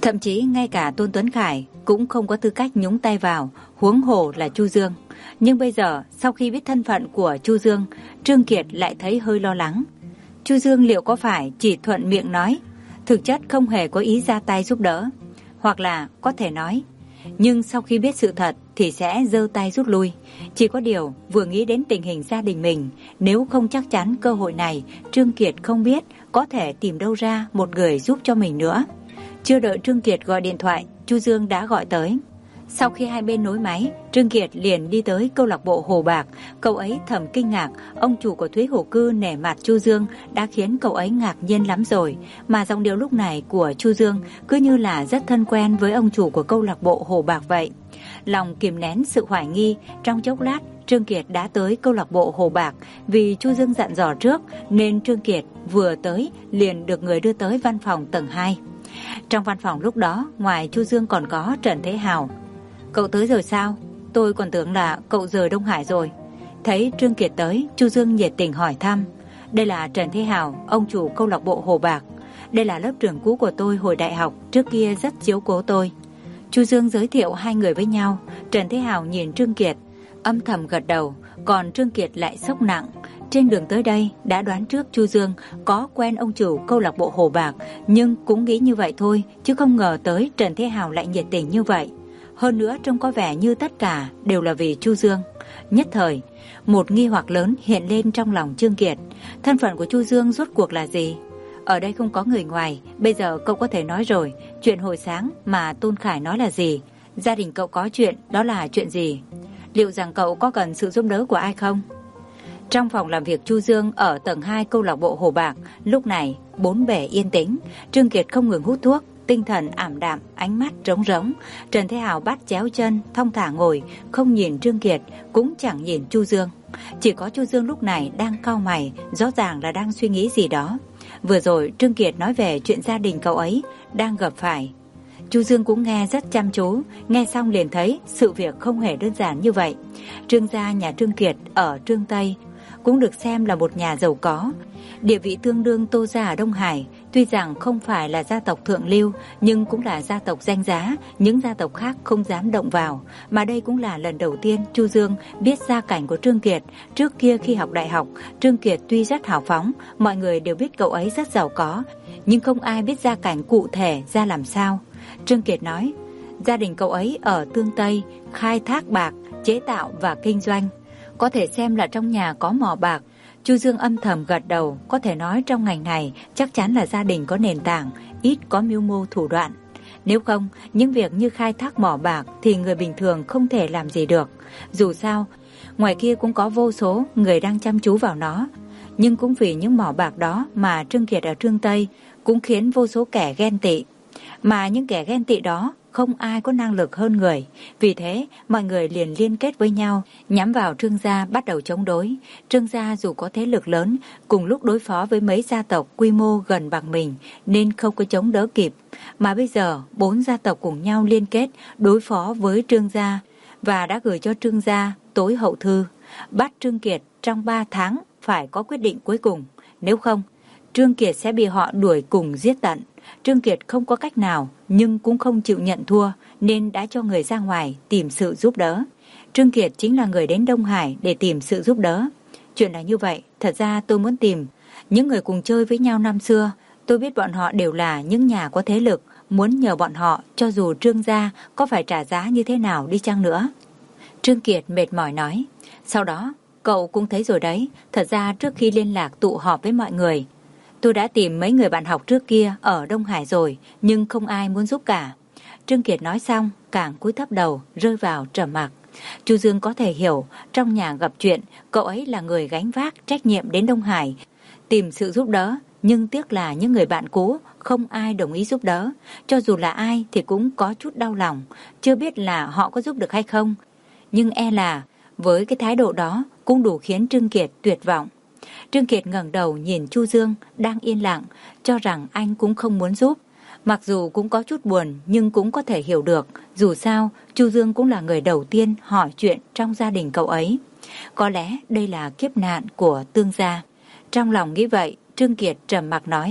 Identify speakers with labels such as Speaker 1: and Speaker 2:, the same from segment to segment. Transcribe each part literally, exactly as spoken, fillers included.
Speaker 1: Thậm chí ngay cả Tôn Tuấn Khải cũng không có tư cách nhúng tay vào, huống hồ là Chu Dương. Nhưng bây giờ, sau khi biết thân phận của Chu Dương, Trương Kiệt lại thấy hơi lo lắng. Chu Dương liệu có phải chỉ thuận miệng nói, thực chất không hề có ý ra tay giúp đỡ, hoặc là có thể nói, nhưng sau khi biết sự thật thì sẽ giơ tay rút lui. Chỉ có điều vừa nghĩ đến tình hình gia đình mình, nếu không chắc chắn cơ hội này, Trương Kiệt không biết có thể tìm đâu ra một người giúp cho mình nữa. Chưa đợi Trương Kiệt gọi điện thoại, Chu Dương đã gọi tới. Sau khi hai bên nối máy, Trương Kiệt liền đi tới câu lạc bộ Hồ Bạc. Cậu ấy thầm kinh ngạc, ông chủ của Thúy Hồ Cư nể mặt Chu Dương đã khiến cậu ấy ngạc nhiên lắm rồi. Mà giọng điệu lúc này của Chu Dương cứ như là rất thân quen với ông chủ của câu lạc bộ Hồ Bạc vậy. Lòng kìm nén sự hoài nghi, trong chốc lát Trương Kiệt đã tới câu lạc bộ Hồ Bạc. Vì Chu Dương dặn dò trước nên Trương Kiệt vừa tới liền được người đưa tới văn phòng tầng hai. Trong văn phòng lúc đó, ngoài Chu Dương còn có Trần Thế Hào. Cậu tới rồi sao? Tôi còn tưởng là cậu rời Đông Hải rồi. Thấy Trương Kiệt tới, Chu Dương nhiệt tình hỏi thăm. Đây là Trần Thế Hào, ông chủ câu lạc bộ Hồ Bạc. Đây là lớp trưởng cũ của tôi hồi đại học, trước kia rất chiếu cố tôi. Chu Dương giới thiệu hai người với nhau. Trần Thế Hào nhìn Trương Kiệt, âm thầm gật đầu, còn Trương Kiệt lại sốc nặng. Trên đường tới đây đã đoán trước Chu Dương có quen ông chủ câu lạc bộ Hồ Bạc, nhưng cũng nghĩ như vậy thôi, chứ không ngờ tới Trần Thế Hào lại nhiệt tình như vậy. Hơn nữa trông có vẻ như tất cả đều là vì Chu Dương. Nhất thời, một nghi hoặc lớn hiện lên trong lòng Trương Kiệt. Thân phận của Chu Dương rốt cuộc là gì? Ở đây không có người ngoài, bây giờ cậu có thể nói rồi, chuyện hồi sáng mà Tôn Khải nói là gì? Gia đình cậu có chuyện, đó là chuyện gì? Liệu rằng cậu có cần sự giúp đỡ của ai không? Trong phòng làm việc Chu Dương ở tầng hai câu lạc bộ Hồ Bạc, lúc này bốn bề yên tĩnh. Trương Kiệt không ngừng hút thuốc, tinh thần ảm đạm, ánh mắt trống rỗng. Trần Thế Hào bắt chéo chân, thong thả ngồi, không nhìn Trương Kiệt, cũng chẳng nhìn Chu Dương. Chỉ có Chu Dương lúc này đang cau mày, rõ ràng là đang suy nghĩ gì đó. Vừa rồi Trương Kiệt nói về chuyện gia đình cậu ấy đang gặp phải. Chu Dương cũng nghe rất chăm chú, nghe xong liền thấy sự việc không hề đơn giản như vậy. Trương gia nhà Trương Kiệt ở Trương Tây cũng được xem là một nhà giàu có, địa vị tương đương Tô gia ở Đông Hải. Tuy rằng không phải là gia tộc thượng lưu, nhưng cũng là gia tộc danh giá, những gia tộc khác không dám động vào. Mà đây cũng là lần đầu tiên Chu Dương biết gia cảnh của Trương Kiệt. Trước kia khi học đại học, Trương Kiệt tuy rất hào phóng, mọi người đều biết cậu ấy rất giàu có, nhưng không ai biết gia cảnh cụ thể ra làm sao. Trương Kiệt nói, gia đình cậu ấy ở Tương Tây, khai thác bạc, chế tạo và kinh doanh, có thể xem là trong nhà có mỏ bạc. Chu Dương âm thầm gật đầu, có thể nói trong ngành này chắc chắn là gia đình có nền tảng, ít có mưu mô thủ đoạn. Nếu không, những việc như khai thác mỏ bạc thì người bình thường không thể làm gì được. Dù sao, ngoài kia cũng có vô số người đang chăm chú vào nó. Nhưng cũng vì những mỏ bạc đó mà Trương Kiệt ở Trương Tây cũng khiến vô số kẻ ghen tị. Mà những kẻ ghen tị đó không ai có năng lực hơn người. Vì thế mọi người liền liên kết với nhau, nhắm vào Trương gia bắt đầu chống đối. Trương gia dù có thế lực lớn, cùng lúc đối phó với mấy gia tộc quy mô gần bằng mình, nên không có chống đỡ kịp. Mà bây giờ bốn gia tộc cùng nhau liên kết đối phó với Trương gia, và đã gửi cho Trương gia tối hậu thư, bắt Trương Kiệt trong ba tháng phải có quyết định cuối cùng. Nếu không, Trương Kiệt sẽ bị họ đuổi cùng giết tận. Trương Kiệt không có cách nào, nhưng cũng không chịu nhận thua, nên đã cho người ra ngoài tìm sự giúp đỡ. Trương Kiệt chính là người đến Đông Hải để tìm sự giúp đỡ. Chuyện là như vậy, thật ra tôi muốn tìm những người cùng chơi với nhau năm xưa. Tôi biết bọn họ đều là những nhà có thế lực, muốn nhờ bọn họ cho dù Trương gia có phải trả giá như thế nào đi chăng nữa. Trương Kiệt mệt mỏi nói, sau đó cậu cũng thấy rồi đấy, thật ra trước khi liên lạc tụ họp với mọi người, tôi đã tìm mấy người bạn học trước kia ở Đông Hải rồi, nhưng không ai muốn giúp cả. Trương Kiệt nói xong, càng cúi thấp đầu, rơi vào trầm mặc. Chu Dương có thể hiểu, trong nhà gặp chuyện, cậu ấy là người gánh vác trách nhiệm đến Đông Hải, tìm sự giúp đỡ, nhưng tiếc là những người bạn cũ không ai đồng ý giúp đỡ. Cho dù là ai thì cũng có chút đau lòng, chưa biết là họ có giúp được hay không. Nhưng e là với cái thái độ đó cũng đủ khiến Trương Kiệt tuyệt vọng. Trương Kiệt ngẩng đầu nhìn Chu Dương đang yên lặng, cho rằng anh cũng không muốn giúp. Mặc dù cũng có chút buồn, nhưng cũng có thể hiểu được. Dù sao, Chu Dương cũng là người đầu tiên hỏi chuyện trong gia đình cậu ấy. Có lẽ đây là kiếp nạn của Tương gia. Trong lòng nghĩ vậy, Trương Kiệt trầm mặc nói,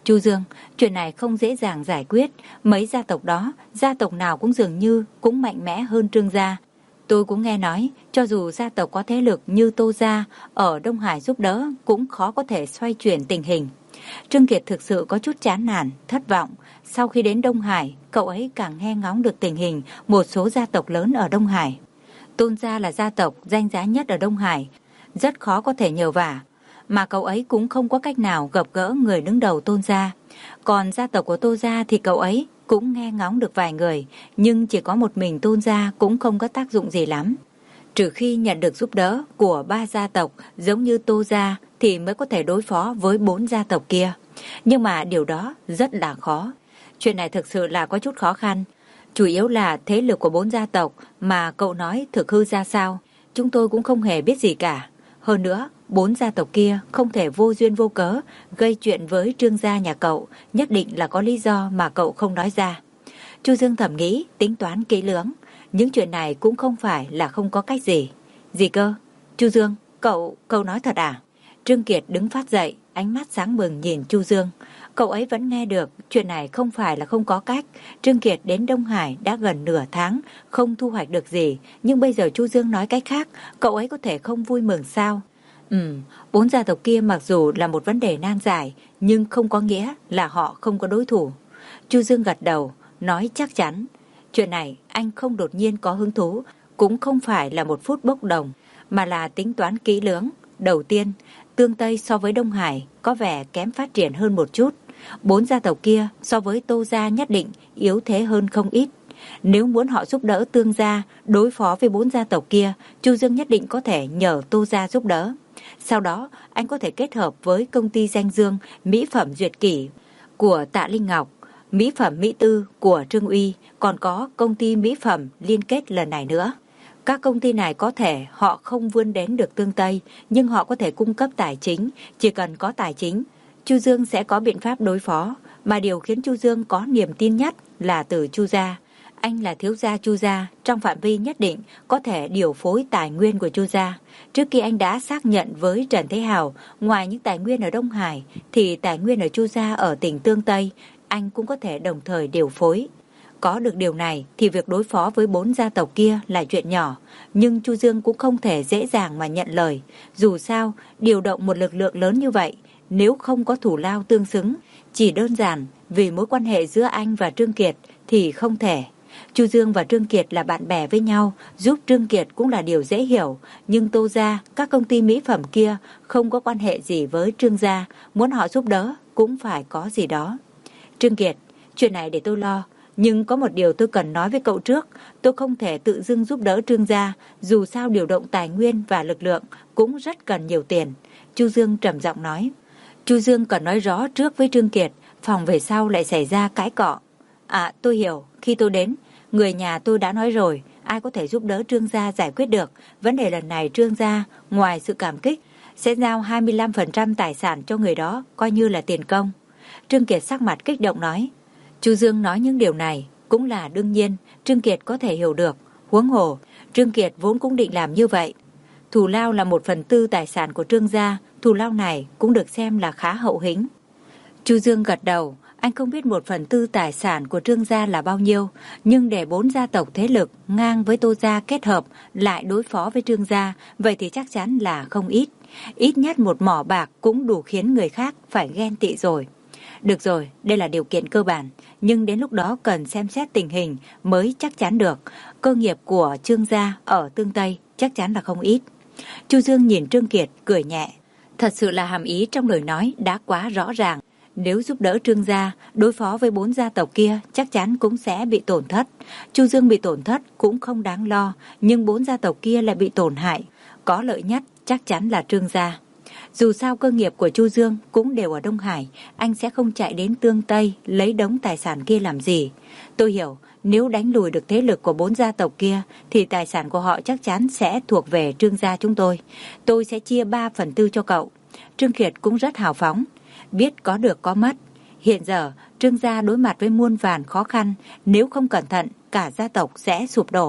Speaker 1: Chu Dương, chuyện này không dễ dàng giải quyết. Mấy gia tộc đó, gia tộc nào cũng dường như cũng mạnh mẽ hơn Trương gia. Tôi cũng nghe nói, cho dù gia tộc có thế lực như Tô gia ở Đông Hải giúp đỡ, cũng khó có thể xoay chuyển tình hình. Trương Kiệt thực sự có chút chán nản, thất vọng. Sau khi đến Đông Hải, cậu ấy càng nghe ngóng được tình hình một số gia tộc lớn ở Đông Hải. Tôn gia là gia tộc danh giá nhất ở Đông Hải, rất khó có thể nhờ vả, mà cậu ấy cũng không có cách nào gặp gỡ người đứng đầu Tôn gia. Còn gia tộc của Tô gia thì cậu ấy cũng nghe ngóng được vài người, nhưng chỉ có một mình Tôn gia cũng không có tác dụng gì lắm. Trừ khi nhận được giúp đỡ của ba gia tộc giống như Tô gia thì mới có thể đối phó với bốn gia tộc kia. Nhưng mà điều đó rất là khó. Chuyện này thực sự là có chút khó khăn. Chủ yếu là thế lực của bốn gia tộc mà cậu nói thực hư ra sao, chúng tôi cũng không hề biết gì cả. Hơn nữa, bốn gia tộc kia không thể vô duyên vô cớ gây chuyện với Trương gia nhà cậu, nhất định là có lý do mà cậu không nói ra. Chu Dương thầm nghĩ, tính toán kỹ lưỡng. Những chuyện này cũng không phải là không có cách gì. Gì cơ? Chu Dương, cậu, cậu nói thật à? Trương Kiệt đứng phát dậy, ánh mắt sáng bừng nhìn Chu Dương. Cậu ấy vẫn nghe được, chuyện này không phải là không có cách. Trương Kiệt đến Đông Hải đã gần nửa tháng, không thu hoạch được gì. Nhưng bây giờ Chu Dương nói cách khác, cậu ấy có thể không vui mừng sao? Ừ, bốn gia tộc kia mặc dù là một vấn đề nan giải, nhưng không có nghĩa là họ không có đối thủ. Chu Dương gật đầu, nói chắc chắn. Chuyện này anh không đột nhiên có hứng thú, cũng không phải là một phút bốc đồng, mà là tính toán kỹ lưỡng. Đầu tiên, Tương Tây so với Đông Hải có vẻ kém phát triển hơn một chút. Bốn gia tộc kia so với Tô gia nhất định yếu thế hơn không ít. Nếu muốn họ giúp đỡ Tương gia đối phó với bốn gia tộc kia, Chu Dương nhất định có thể nhờ Tô gia giúp đỡ. Sau đó, anh có thể kết hợp với công ty danh dương mỹ phẩm Duyệt Kỷ của Tạ Linh Ngọc, mỹ phẩm Mỹ Tư của Trương Uy, còn có công ty mỹ phẩm liên kết lần này nữa. Các công ty này có thể họ không vươn đến được Tương Tây, nhưng họ có thể cung cấp tài chính. Chỉ cần có tài chính, Chu Dương sẽ có biện pháp đối phó. Mà điều khiến Chu Dương có niềm tin nhất là từ Chu gia. Anh là thiếu gia Chu gia, trong phạm vi nhất định có thể điều phối tài nguyên của Chu gia. Trước khi anh đã xác nhận với Trần Thế Hào, ngoài những tài nguyên ở Đông Hải, thì tài nguyên ở Chu gia ở tỉnh Tương Tây, anh cũng có thể đồng thời điều phối. Có được điều này thì việc đối phó với bốn gia tộc kia là chuyện nhỏ, nhưng Chu Dương cũng không thể dễ dàng mà nhận lời. Dù sao, điều động một lực lượng lớn như vậy, nếu không có thủ lao tương xứng, chỉ đơn giản vì mối quan hệ giữa anh và Trương Kiệt thì không thể. Chu Dương và Trương Kiệt là bạn bè với nhau, giúp Trương Kiệt cũng là điều dễ hiểu, nhưng Tô gia, các công ty mỹ phẩm kia không có quan hệ gì với Trương gia, muốn họ giúp đỡ cũng phải có gì đó. Trương Kiệt, chuyện này để tôi lo. Nhưng có một điều tôi cần nói với cậu trước, tôi không thể tự dưng giúp đỡ Trương gia, dù sao điều động tài nguyên và lực lượng cũng rất cần nhiều tiền. Chu Dương trầm giọng nói. Chu Dương cần nói rõ trước với Trương Kiệt, phòng về sau lại xảy ra cãi cọ. À, tôi hiểu, khi tôi đến, người nhà tôi đã nói rồi, ai có thể giúp đỡ Trương gia giải quyết được. Vấn đề lần này Trương gia, ngoài sự cảm kích, sẽ giao hai mươi lăm phần trăm tài sản cho người đó, coi như là tiền công. Trương Kiệt sắc mặt kích động nói. Chu Dương nói những điều này cũng là đương nhiên, Trương Kiệt có thể hiểu được. Huống hồ, Trương Kiệt vốn cũng định làm như vậy. Thù lao là một phần tư tài sản của Trương gia, thù lao này cũng được xem là khá hậu hĩnh. Chu Dương gật đầu, anh không biết một phần tư tài sản của Trương gia là bao nhiêu, nhưng để bốn gia tộc thế lực ngang với Tô gia kết hợp lại đối phó với Trương gia, vậy thì chắc chắn là không ít. Ít nhất một mỏ bạc cũng đủ khiến người khác phải ghen tị rồi. Được rồi, đây là điều kiện cơ bản, nhưng đến lúc đó cần xem xét tình hình mới chắc chắn được. Cơ nghiệp của Trương gia ở Tương Tây chắc chắn là không ít. Chu Dương nhìn Trương Kiệt cười nhẹ. Thật sự là hàm ý trong lời nói đã quá rõ ràng. Nếu giúp đỡ Trương gia đối phó với bốn gia tộc kia chắc chắn cũng sẽ bị tổn thất. Chu Dương bị tổn thất cũng không đáng lo, nhưng bốn gia tộc kia lại bị tổn hại. Có lợi nhất chắc chắn là Trương gia. Dù sao cơ nghiệp của Chu Dương cũng đều ở Đông Hải, anh sẽ không chạy đến Tương Tây lấy đống tài sản kia làm gì. Tôi hiểu, nếu đánh lùi được thế lực của bốn gia tộc kia thì tài sản của họ chắc chắn sẽ thuộc về Trương gia chúng tôi. Tôi sẽ chia ba phần tư cho cậu. Trương Kiệt cũng rất hào phóng, biết có được có mất. Hiện giờ Trương gia đối mặt với muôn vàn khó khăn, nếu không cẩn thận cả gia tộc sẽ sụp đổ.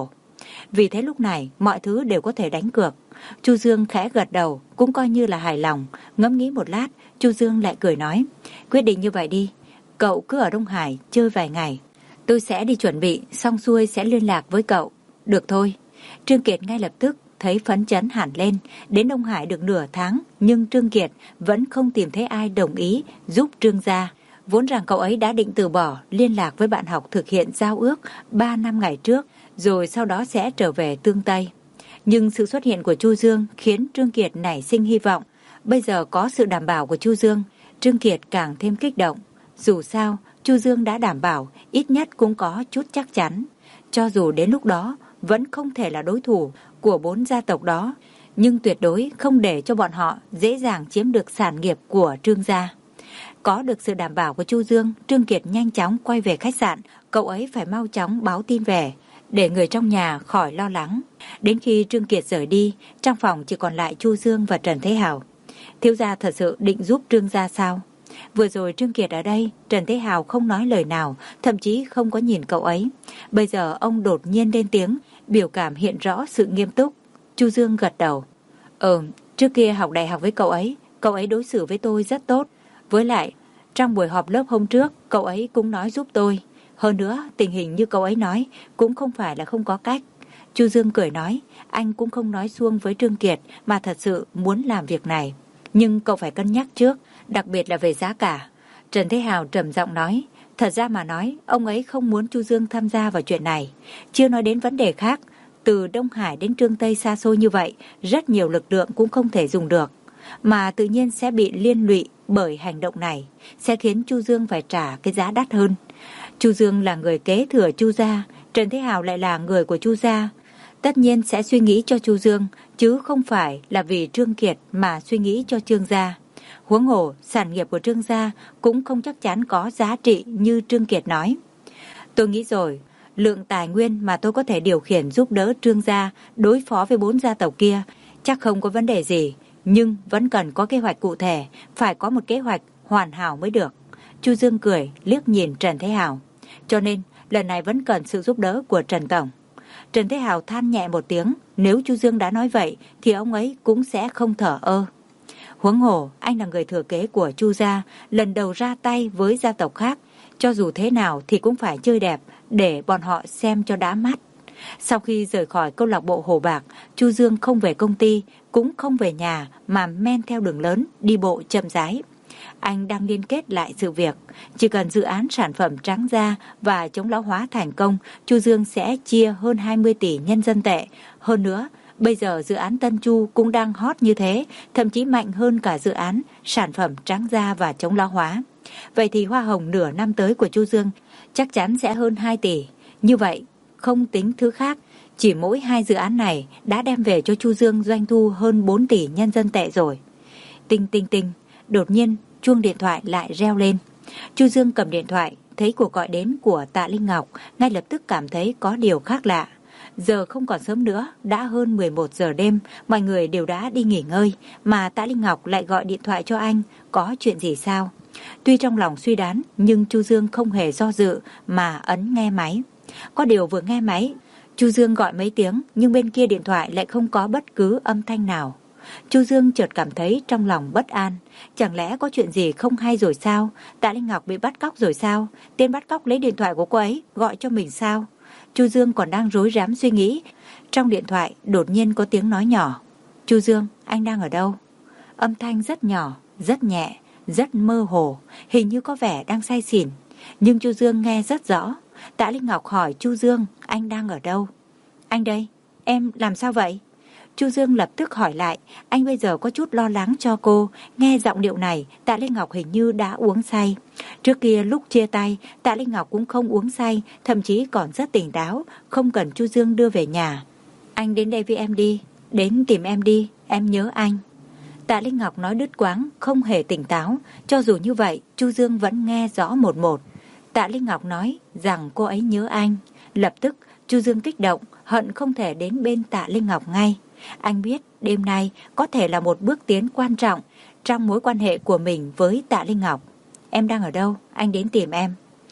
Speaker 1: Vì thế lúc này mọi thứ đều có thể đánh cược. Chu Dương khẽ gật đầu, cũng coi như là hài lòng. Ngẫm nghĩ một lát, Chu Dương lại cười nói, quyết định như vậy đi, cậu cứ ở Đông Hải chơi vài ngày, tôi sẽ đi chuẩn bị, xong xuôi sẽ liên lạc với cậu. Được thôi. Trương Kiệt ngay lập tức thấy phấn chấn hẳn lên. Đến Đông Hải được nửa tháng, nhưng Trương Kiệt vẫn không tìm thấy ai đồng ý giúp Trương gia. Vốn rằng cậu ấy đã định từ bỏ liên lạc với bạn học thực hiện giao ước ba năm ngày trước, rồi sau đó sẽ trở về Tương Tây. Nhưng sự xuất hiện của Chu Dương khiến Trương Kiệt nảy sinh hy vọng. Bây giờ có sự đảm bảo của Chu Dương, Trương Kiệt càng thêm kích động. Dù sao, Chu Dương đã đảm bảo, ít nhất cũng có chút chắc chắn. Cho dù đến lúc đó vẫn không thể là đối thủ của bốn gia tộc đó, nhưng tuyệt đối không để cho bọn họ dễ dàng chiếm được sản nghiệp của Trương gia. Có được sự đảm bảo của Chu Dương, Trương Kiệt nhanh chóng quay về khách sạn. Cậu ấy phải mau chóng báo tin về, để người trong nhà khỏi lo lắng. Đến khi Trương Kiệt rời đi, trong phòng chỉ còn lại Chu Dương và Trần Thế Hào. Thiếu gia thật sự định giúp Trương gia sao? Vừa rồi Trương Kiệt ở đây, Trần Thế Hào không nói lời nào, thậm chí không có nhìn cậu ấy. Bây giờ ông đột nhiên lên tiếng, biểu cảm hiện rõ sự nghiêm túc. Chu Dương gật đầu. Ờ, trước kia học đại học với cậu ấy, cậu ấy đối xử với tôi rất tốt. Với lại, trong buổi họp lớp hôm trước, cậu ấy cũng nói giúp tôi. Hơn nữa, tình hình như cậu ấy nói cũng không phải là không có cách. Chu Dương cười nói, anh cũng không nói suông với Trương Kiệt mà thật sự muốn làm việc này. Nhưng cậu phải cân nhắc trước, đặc biệt là về giá cả. Trần Thế Hào trầm giọng nói, thật ra mà nói, ông ấy không muốn Chu Dương tham gia vào chuyện này. Chưa nói đến vấn đề khác, từ Đông Hải đến Trương Tây xa xôi như vậy, rất nhiều lực lượng cũng không thể dùng được, mà tự nhiên sẽ bị liên lụy bởi hành động này, sẽ khiến Chu Dương phải trả cái giá đắt hơn. Chu Dương là người kế thừa Chu gia, Trần Thế Hào lại là người của Chu gia, tất nhiên sẽ suy nghĩ cho Chu Dương, chứ không phải là vì Trương Kiệt mà suy nghĩ cho Trương gia. Huống hồ, sản nghiệp của Trương gia cũng không chắc chắn có giá trị như Trương Kiệt nói. Tôi nghĩ rồi, lượng tài nguyên mà tôi có thể điều khiển giúp đỡ Trương gia đối phó với bốn gia tộc kia chắc không có vấn đề gì, nhưng vẫn cần có kế hoạch cụ thể, phải có một kế hoạch hoàn hảo mới được. Chu Dương cười, liếc nhìn Trần Thế Hào. Cho nên, lần này vẫn cần sự giúp đỡ của Trần Tổng. Trần Thế Hào than nhẹ một tiếng, nếu Chu Dương đã nói vậy thì ông ấy cũng sẽ không thở ơ. Huống hồ, anh là người thừa kế của Chu gia, lần đầu ra tay với gia tộc khác, cho dù thế nào thì cũng phải chơi đẹp để bọn họ xem cho đã mắt. Sau khi rời khỏi câu lạc bộ Hồ Bạc, Chu Dương không về công ty, cũng không về nhà mà men theo đường lớn, đi bộ chậm rãi. Anh đang liên kết lại sự việc, chỉ cần dự án sản phẩm trắng da và chống lão hóa thành công, Chu Dương sẽ chia hơn hai mươi tỷ nhân dân tệ. Hơn nữa, bây giờ dự án Tân Chu cũng đang hot như thế, thậm chí mạnh hơn cả dự án sản phẩm trắng da và chống lão hóa. Vậy thì hoa hồng nửa năm tới của Chu Dương chắc chắn sẽ hơn hai tỷ. Như vậy, không tính thứ khác, chỉ mỗi hai dự án này đã đem về cho Chu Dương doanh thu hơn bốn tỷ nhân dân tệ rồi. Tinh tinh tinh, đột nhiên chuông điện thoại lại reo lên. Chu Dương cầm điện thoại, thấy cuộc gọi đến của Tạ Linh Ngọc, ngay lập tức cảm thấy có điều khác lạ. Giờ không còn sớm nữa, đã hơn mười một giờ đêm, mọi người đều đã đi nghỉ ngơi, mà Tạ Linh Ngọc lại gọi điện thoại cho anh, có chuyện gì sao? Tuy trong lòng suy đoán, nhưng Chu Dương không hề do dự mà ấn nghe máy. Có điều vừa nghe máy, Chu Dương gọi mấy tiếng, nhưng bên kia điện thoại lại không có bất cứ âm thanh nào. Chu Dương chợt cảm thấy trong lòng bất an. Chẳng lẽ có chuyện gì không hay rồi sao? Tạ Linh Ngọc bị bắt cóc rồi sao? Tên bắt cóc lấy điện thoại của cô ấy gọi cho mình sao? Chu Dương còn đang rối rắm suy nghĩ, trong điện thoại đột nhiên có tiếng nói nhỏ. Chu Dương, anh đang ở đâu? Âm thanh rất nhỏ, rất nhẹ, rất mơ hồ, hình như có vẻ đang say xỉn. Nhưng Chu Dương nghe rất rõ. Tạ Linh Ngọc hỏi Chu Dương, anh đang ở đâu? Anh đây, em làm sao vậy? Chu Dương lập tức hỏi lại, anh bây giờ có chút lo lắng cho cô. Nghe giọng điệu này, Tạ Linh Ngọc hình như đã uống say. Trước kia lúc chia tay, Tạ Linh Ngọc cũng không uống say, thậm chí còn rất tỉnh táo, không cần Chu Dương đưa về nhà. Anh đến đây với em đi, đến tìm em đi, em nhớ anh. Tạ Linh Ngọc nói đứt quãng, không hề tỉnh táo. Cho dù như vậy, Chu Dương vẫn nghe rõ một một. Tạ Linh Ngọc nói rằng cô ấy nhớ anh. Lập tức, Chu Dương kích động, hận không thể đến bên Tạ Linh Ngọc ngay. Anh biết đêm nay có thể là một bước tiến quan trọng trong mối quan hệ của mình với Tạ Linh Ngọc. Em đang ở đâu? Anh đến tìm em.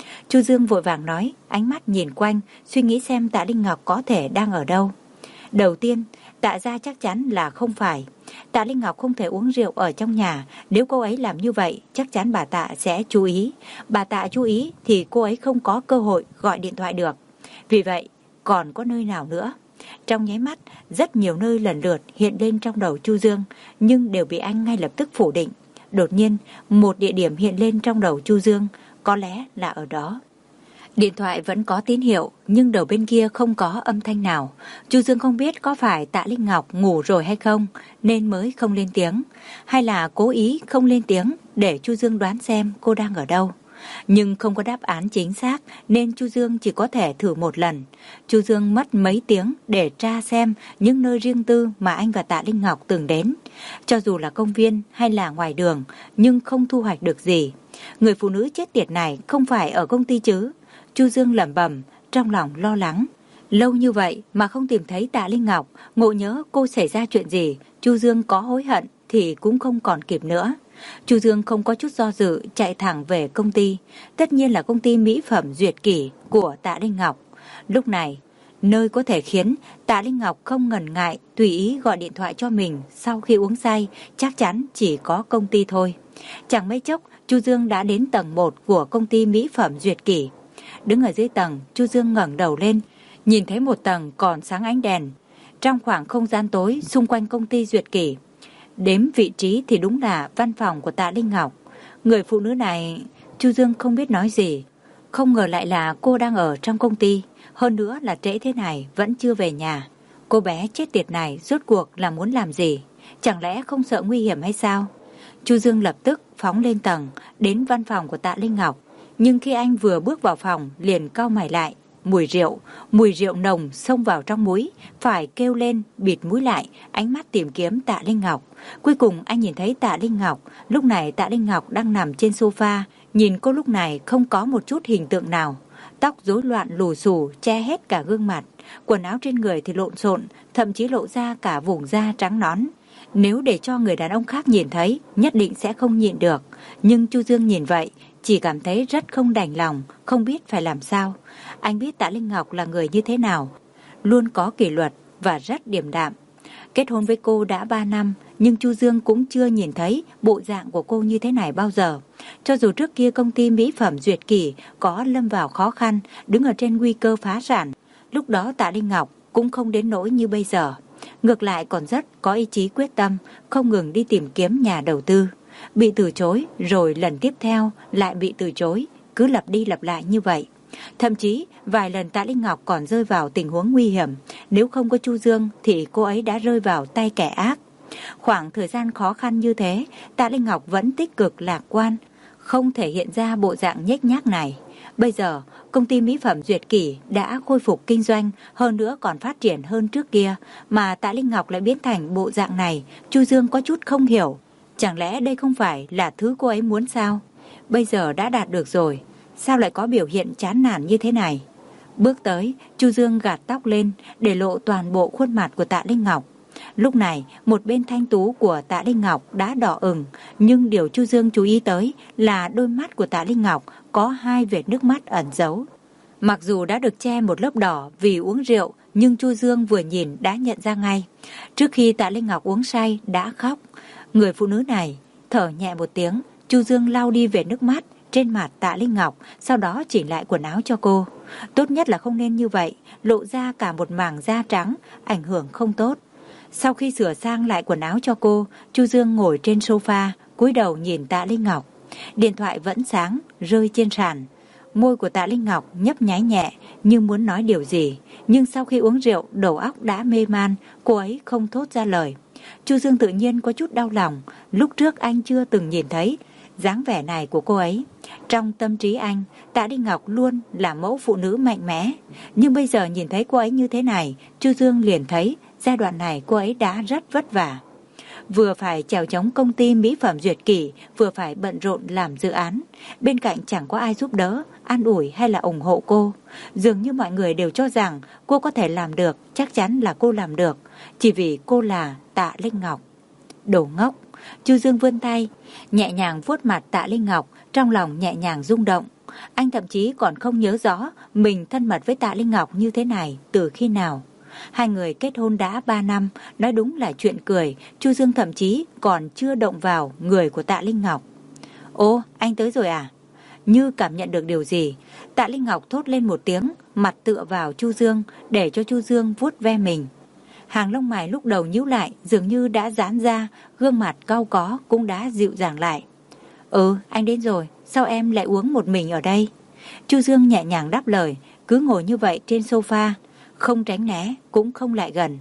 Speaker 1: Chu Dương vội vàng nói, ánh mắt nhìn quanh, suy nghĩ xem Tạ Linh Ngọc có thể đang ở đâu. Đầu tiên, Tạ gia chắc chắn là không phải. Tạ Linh Ngọc không thể uống rượu ở trong nhà, nếu cô ấy làm như vậy, chắc chắn bà Tạ sẽ chú ý. Bà Tạ chú ý thì cô ấy không có cơ hội gọi điện thoại được. Vì vậy, còn có nơi nào nữa? Trong nháy mắt, rất nhiều nơi lần lượt hiện lên trong đầu Chu Dương, nhưng đều bị anh ngay lập tức phủ định. Đột nhiên, một địa điểm hiện lên trong đầu Chu Dương, có lẽ là ở đó. Điện thoại vẫn có tín hiệu, nhưng đầu bên kia không có âm thanh nào. Chu Dương không biết có phải Tạ Linh Ngọc ngủ rồi hay không, nên mới không lên tiếng, hay là cố ý không lên tiếng để Chu Dương đoán xem cô đang ở đâu. Nhưng không có đáp án chính xác, nên Chu Dương chỉ có thể thử một lần. Chu Dương mất mấy tiếng để tra xem những nơi riêng tư mà anh và Tạ Linh Ngọc từng đến. Cho dù là công viên hay là ngoài đường, nhưng không thu hoạch được gì. Người phụ nữ chết tiệt này không phải ở công ty chứ? Chu Dương lẩm bẩm, trong lòng lo lắng. Lâu như vậy mà không tìm thấy Tạ Linh Ngọc, ngộ nhớ cô xảy ra chuyện gì, Chu Dương có hối hận thì cũng không còn kịp nữa. Chu Dương không có chút do dự chạy thẳng về công ty, tất nhiên là công ty mỹ phẩm Duyệt Kỷ của Tạ Linh Ngọc. Lúc này, nơi có thể khiến Tạ Linh Ngọc không ngần ngại tùy ý gọi điện thoại cho mình sau khi uống say, chắc chắn chỉ có công ty thôi. Chẳng mấy chốc, Chu Dương đã đến tầng một của công ty mỹ phẩm Duyệt Kỷ. Đứng ở dưới tầng, Chu Dương ngẩng đầu lên, nhìn thấy một tầng còn sáng ánh đèn. Trong khoảng không gian tối xung quanh công ty Duyệt Kỷ, đếm vị trí thì đúng là văn phòng của Tạ Linh Ngọc. Người phụ nữ này, Chu Dương không biết nói gì. Không ngờ lại là cô đang ở trong công ty, hơn nữa là trễ thế này vẫn chưa về nhà. Cô bé chết tiệt này rốt cuộc là muốn làm gì? Chẳng lẽ không sợ nguy hiểm hay sao? Chu Dương lập tức phóng lên tầng, đến văn phòng của Tạ Linh Ngọc. Nhưng khi anh vừa bước vào phòng, liền cau mày lại. Mùi rượu, mùi rượu nồng xông vào trong mũi, phải kêu lên, bịt mũi lại, ánh mắt tìm kiếm Tạ Linh Ngọc. Cuối cùng anh nhìn thấy Tạ Linh Ngọc, lúc này Tạ Linh Ngọc đang nằm trên sofa, nhìn cô lúc này không có một chút hình tượng nào. Tóc rối loạn lù xù, che hết cả gương mặt, quần áo trên người thì lộn xộn, thậm chí lộ ra cả vùng da trắng nõn. Nếu để cho người đàn ông khác nhìn thấy, nhất định sẽ không nhịn được. Nhưng Chu Dương nhìn vậy, chỉ cảm thấy rất không đành lòng, không biết phải làm sao. Anh biết Tạ Linh Ngọc là người như thế nào, luôn có kỷ luật và rất điềm đạm. Kết hôn với cô đã ba năm, nhưng Chu Dương cũng chưa nhìn thấy bộ dạng của cô như thế này bao giờ. Cho dù trước kia công ty mỹ phẩm Duyệt Kỷ có lâm vào khó khăn, đứng ở trên nguy cơ phá sản, lúc đó Tạ Linh Ngọc cũng không đến nỗi như bây giờ. Ngược lại còn rất có ý chí quyết tâm, không ngừng đi tìm kiếm nhà đầu tư. Bị từ chối, rồi lần tiếp theo lại bị từ chối, cứ lặp đi lặp lại như vậy. Thậm chí vài lần Tạ Linh Ngọc còn rơi vào tình huống nguy hiểm, nếu không có Chu Dương thì cô ấy đã rơi vào tay kẻ ác. Khoảng thời gian khó khăn như thế, Tạ Linh Ngọc vẫn tích cực lạc quan, không thể hiện ra bộ dạng nhếch nhác này. Bây giờ, công ty mỹ phẩm Duyệt Kỷ đã khôi phục kinh doanh, hơn nữa còn phát triển hơn trước kia, mà Tạ Linh Ngọc lại biến thành bộ dạng này, Chu Dương có chút không hiểu. Chẳng lẽ đây không phải là thứ cô ấy muốn sao? Bây giờ đã đạt được rồi, sao lại có biểu hiện chán nản như thế này? Bước tới, Chu Dương gạt tóc lên, để lộ toàn bộ khuôn mặt của Tạ Linh Ngọc. Lúc này, một bên thanh tú của Tạ Linh Ngọc đã đỏ ửng, nhưng điều Chu Dương chú ý tới là đôi mắt của Tạ Linh Ngọc có hai vệt nước mắt ẩn giấu. Mặc dù đã được che một lớp đỏ vì uống rượu, nhưng Chu Dương vừa nhìn đã nhận ra ngay. Trước khi Tạ Linh Ngọc uống say đã khóc. Người phụ nữ này thở nhẹ một tiếng, Chu Dương lau đi vệt nước mắt trên mặt Tạ Linh Ngọc, sau đó chỉnh lại quần áo cho cô. Tốt nhất là không nên như vậy, lộ ra cả một mảng da trắng, ảnh hưởng không tốt. Sau khi sửa sang lại quần áo cho cô, Chu Dương ngồi trên sofa, cúi đầu nhìn Tạ Linh Ngọc. Điện thoại vẫn sáng, rơi trên sàn. Môi của Tạ Linh Ngọc nhấp nháy nhẹ, như muốn nói điều gì. Nhưng sau khi uống rượu, đầu óc đã mê man, cô ấy không thốt ra lời. Chu Dương tự nhiên có chút đau lòng. Lúc trước anh chưa từng nhìn thấy dáng vẻ này của cô ấy. Trong tâm trí anh, Tạ Linh Ngọc luôn là mẫu phụ nữ mạnh mẽ. Nhưng bây giờ nhìn thấy cô ấy như thế này, Chu Dương liền thấy giai đoạn này cô ấy đã rất vất vả. Vừa phải chèo chống công ty mỹ phẩm Duyệt Kỷ, vừa phải bận rộn làm dự án. Bên cạnh chẳng có ai giúp đỡ, an ủi hay là ủng hộ cô. Dường như mọi người đều cho rằng cô có thể làm được, chắc chắn là cô làm được, chỉ vì cô là Tạ Linh Ngọc. Đồ ngốc. Chu Dương vươn tay, nhẹ nhàng vuốt mặt Tạ Linh Ngọc, trong lòng nhẹ nhàng rung động. Anh thậm chí còn không nhớ rõ mình thân mật với Tạ Linh Ngọc như thế này từ khi nào. Hai người kết hôn đã ba năm, nói đúng là chuyện cười. Chu Dương thậm chí còn chưa động vào người của Tạ Linh Ngọc. Ô, anh tới rồi à? Như cảm nhận được điều gì, Tạ Linh Ngọc thốt lên một tiếng, mặt tựa vào Chu Dương để cho Chu Dương vuốt ve mình. Hàng lông mày lúc đầu nhíu lại dường như đã giãn ra, gương mặt cau có cũng đã dịu dàng lại. Ừ, anh đến rồi, sao em lại uống một mình ở đây? Chu Dương nhẹ nhàng đáp lời, cứ ngồi như vậy trên sofa, không tránh né, cũng không lại gần.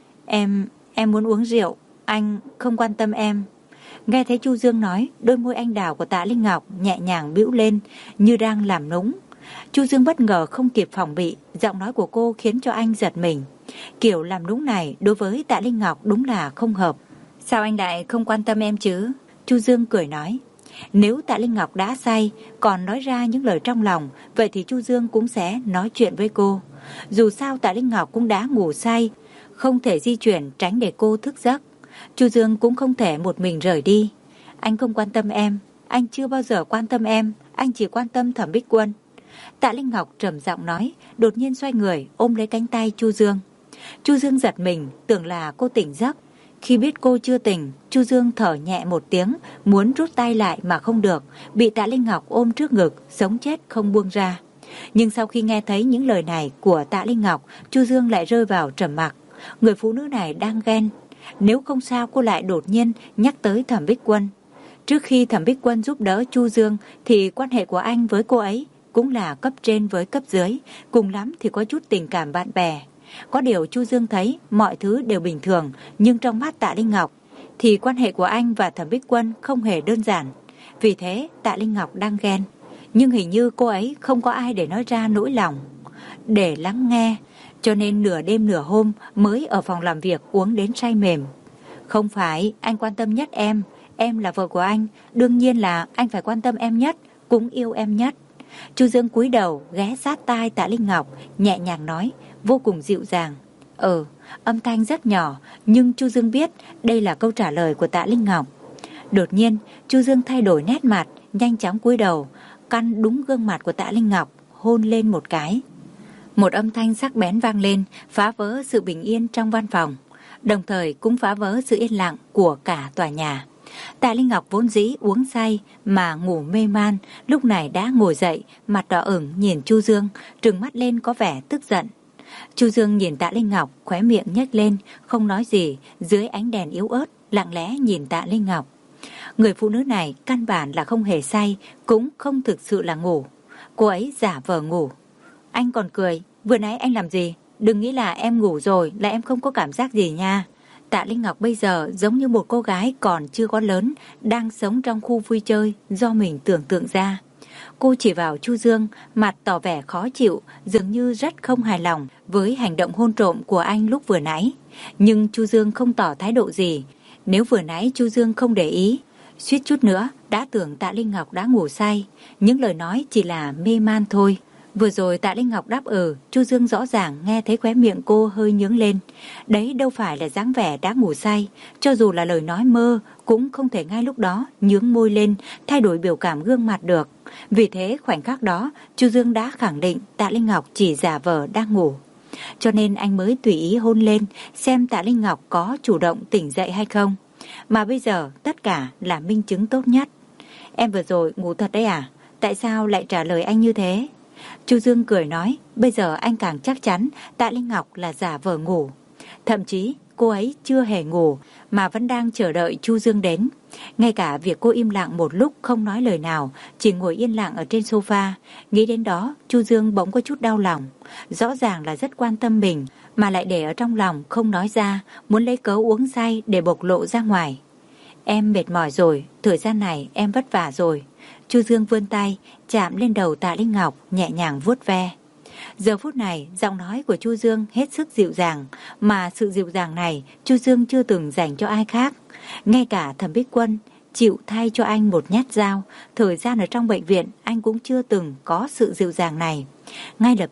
Speaker 1: Em, em muốn uống rượu, anh không quan tâm em. Nghe thấy Chu Dương nói, đôi môi anh đào của Tạ Linh Ngọc nhẹ nhàng bĩu lên như đang làm nũng. Chu Dương bất ngờ không kịp phòng bị, giọng nói của cô khiến cho anh giật mình. Kiểu làm nũng này đối với Tạ Linh Ngọc đúng là không hợp. Sao anh lại không quan tâm em chứ? Chu Dương cười nói. Nếu Tạ Linh Ngọc đã say, còn nói ra những lời trong lòng, vậy thì Chu Dương cũng sẽ nói chuyện với cô. Dù sao Tạ Linh Ngọc cũng đã ngủ say, không thể di chuyển tránh để cô thức giấc. Chu Dương cũng không thể một mình rời đi. Anh không quan tâm em, anh chưa bao giờ quan tâm em, anh chỉ quan tâm Thẩm Bích Quân. Tạ Linh Ngọc trầm giọng nói, đột nhiên xoay người ôm lấy cánh tay Chu Dương. Chu Dương giật mình, tưởng là cô tỉnh giấc. Khi biết cô chưa tỉnh, Chu Dương thở nhẹ một tiếng, muốn rút tay lại mà không được, bị Tạ Linh Ngọc ôm trước ngực, sống chết không buông ra. Nhưng sau khi nghe thấy những lời này của Tạ Linh Ngọc, Chu Dương lại rơi vào trầm mặc. Người phụ nữ này đang ghen. Nếu không sao cô lại đột nhiên nhắc tới Thẩm Bích Quân. Trước khi Thẩm Bích Quân giúp đỡ Chu Dương thì quan hệ của anh với cô ấy cũng là cấp trên với cấp dưới, cùng lắm thì có chút tình cảm bạn bè. Có điều Chu Dương thấy mọi thứ đều bình thường, nhưng trong mắt Tạ Linh Ngọc thì quan hệ của anh và Thẩm Bích Quân không hề đơn giản. Vì thế Tạ Linh Ngọc đang ghen, nhưng hình như cô ấy không có ai để nói ra nỗi lòng, để lắng nghe, cho nên nửa đêm nửa hôm mới ở phòng làm việc uống đến say mềm. Không phải, anh quan tâm nhất em, em là vợ của anh, đương nhiên là anh phải quan tâm em nhất, cũng yêu em nhất. Chu Dương cúi đầu ghé sát tai Tạ Linh Ngọc, nhẹ nhàng nói, vô cùng dịu dàng. Ừ, âm thanh rất nhỏ, nhưng Chu Dương biết đây là câu trả lời của Tạ Linh Ngọc. Đột nhiên, Chu Dương thay đổi nét mặt, nhanh chóng cúi đầu, căn đúng gương mặt của Tạ Linh Ngọc, hôn lên một cái. Một âm thanh sắc bén vang lên, phá vỡ sự bình yên trong văn phòng, đồng thời cũng phá vỡ sự yên lặng của cả tòa nhà. Tạ Linh Ngọc vốn dĩ uống say mà ngủ mê man, lúc này đã ngồi dậy, mặt đỏ ửng nhìn Chu Dương, trừng mắt lên có vẻ tức giận. Chu Dương nhìn Tạ Linh Ngọc, khóe miệng nhếch lên, không nói gì, dưới ánh đèn yếu ớt, lặng lẽ nhìn Tạ Linh Ngọc. Người phụ nữ này căn bản là không hề say, cũng không thực sự là ngủ. Cô ấy giả vờ ngủ. Anh còn cười, vừa nãy anh làm gì? Đừng nghĩ là em ngủ rồi là em không có cảm giác gì nha. Tạ Linh Ngọc bây giờ giống như một cô gái còn chưa có lớn, đang sống trong khu vui chơi do mình tưởng tượng ra. Cô chỉ vào Chu Dương, mặt tỏ vẻ khó chịu, dường như rất không hài lòng với hành động hôn trộm của anh lúc vừa nãy. Nhưng Chu Dương không tỏ thái độ gì. Nếu vừa nãy Chu Dương không để ý, suýt chút nữa đã tưởng Tạ Linh Ngọc đã ngủ say. Những lời nói chỉ là mê man thôi. Vừa rồi Tạ Linh Ngọc đáp ừ, Chu Dương rõ ràng nghe thấy khóe miệng cô hơi nhướng lên. Đấy đâu phải là dáng vẻ đã ngủ say, cho dù là lời nói mơ cũng không thể ngay lúc đó nhướng môi lên, thay đổi biểu cảm gương mặt được. Vì thế khoảnh khắc đó, Chu Dương đã khẳng định Tạ Linh Ngọc chỉ giả vờ đang ngủ. Cho nên anh mới tùy ý hôn lên, xem Tạ Linh Ngọc có chủ động tỉnh dậy hay không. Mà bây giờ tất cả là minh chứng tốt nhất. Em vừa rồi ngủ thật đấy à? Tại sao lại trả lời anh như thế? Chu Dương cười nói, bây giờ anh càng chắc chắn Tạ Linh Ngọc là giả vờ ngủ. Thậm chí cô ấy chưa hề ngủ mà vẫn đang chờ đợi Chu Dương đến. Ngay cả việc cô im lặng một lúc không nói lời nào, chỉ ngồi yên lặng ở trên sofa, nghĩ đến đó Chu Dương bỗng có chút đau lòng. Rõ ràng là rất quan tâm mình mà lại để ở trong lòng không nói ra, muốn lấy cớ uống say để bộc lộ ra ngoài. Em mệt mỏi rồi, thời gian này em vất vả rồi. Chu Dương vươn tay chạm lên đầu Tạ Linh Ngọc, nhẹ nhàng vuốt ve. Giờ phút này giọng nói của Chu Dương hết sức dịu dàng, mà sự dịu dàng này Chu Dương chưa từng dành cho ai khác. Ngay cả Thẩm Bích Quân chịu thay cho anh một nhát dao, thời gian ở trong bệnh viện anh cũng chưa từng có sự dịu dàng này. Ngay lập tức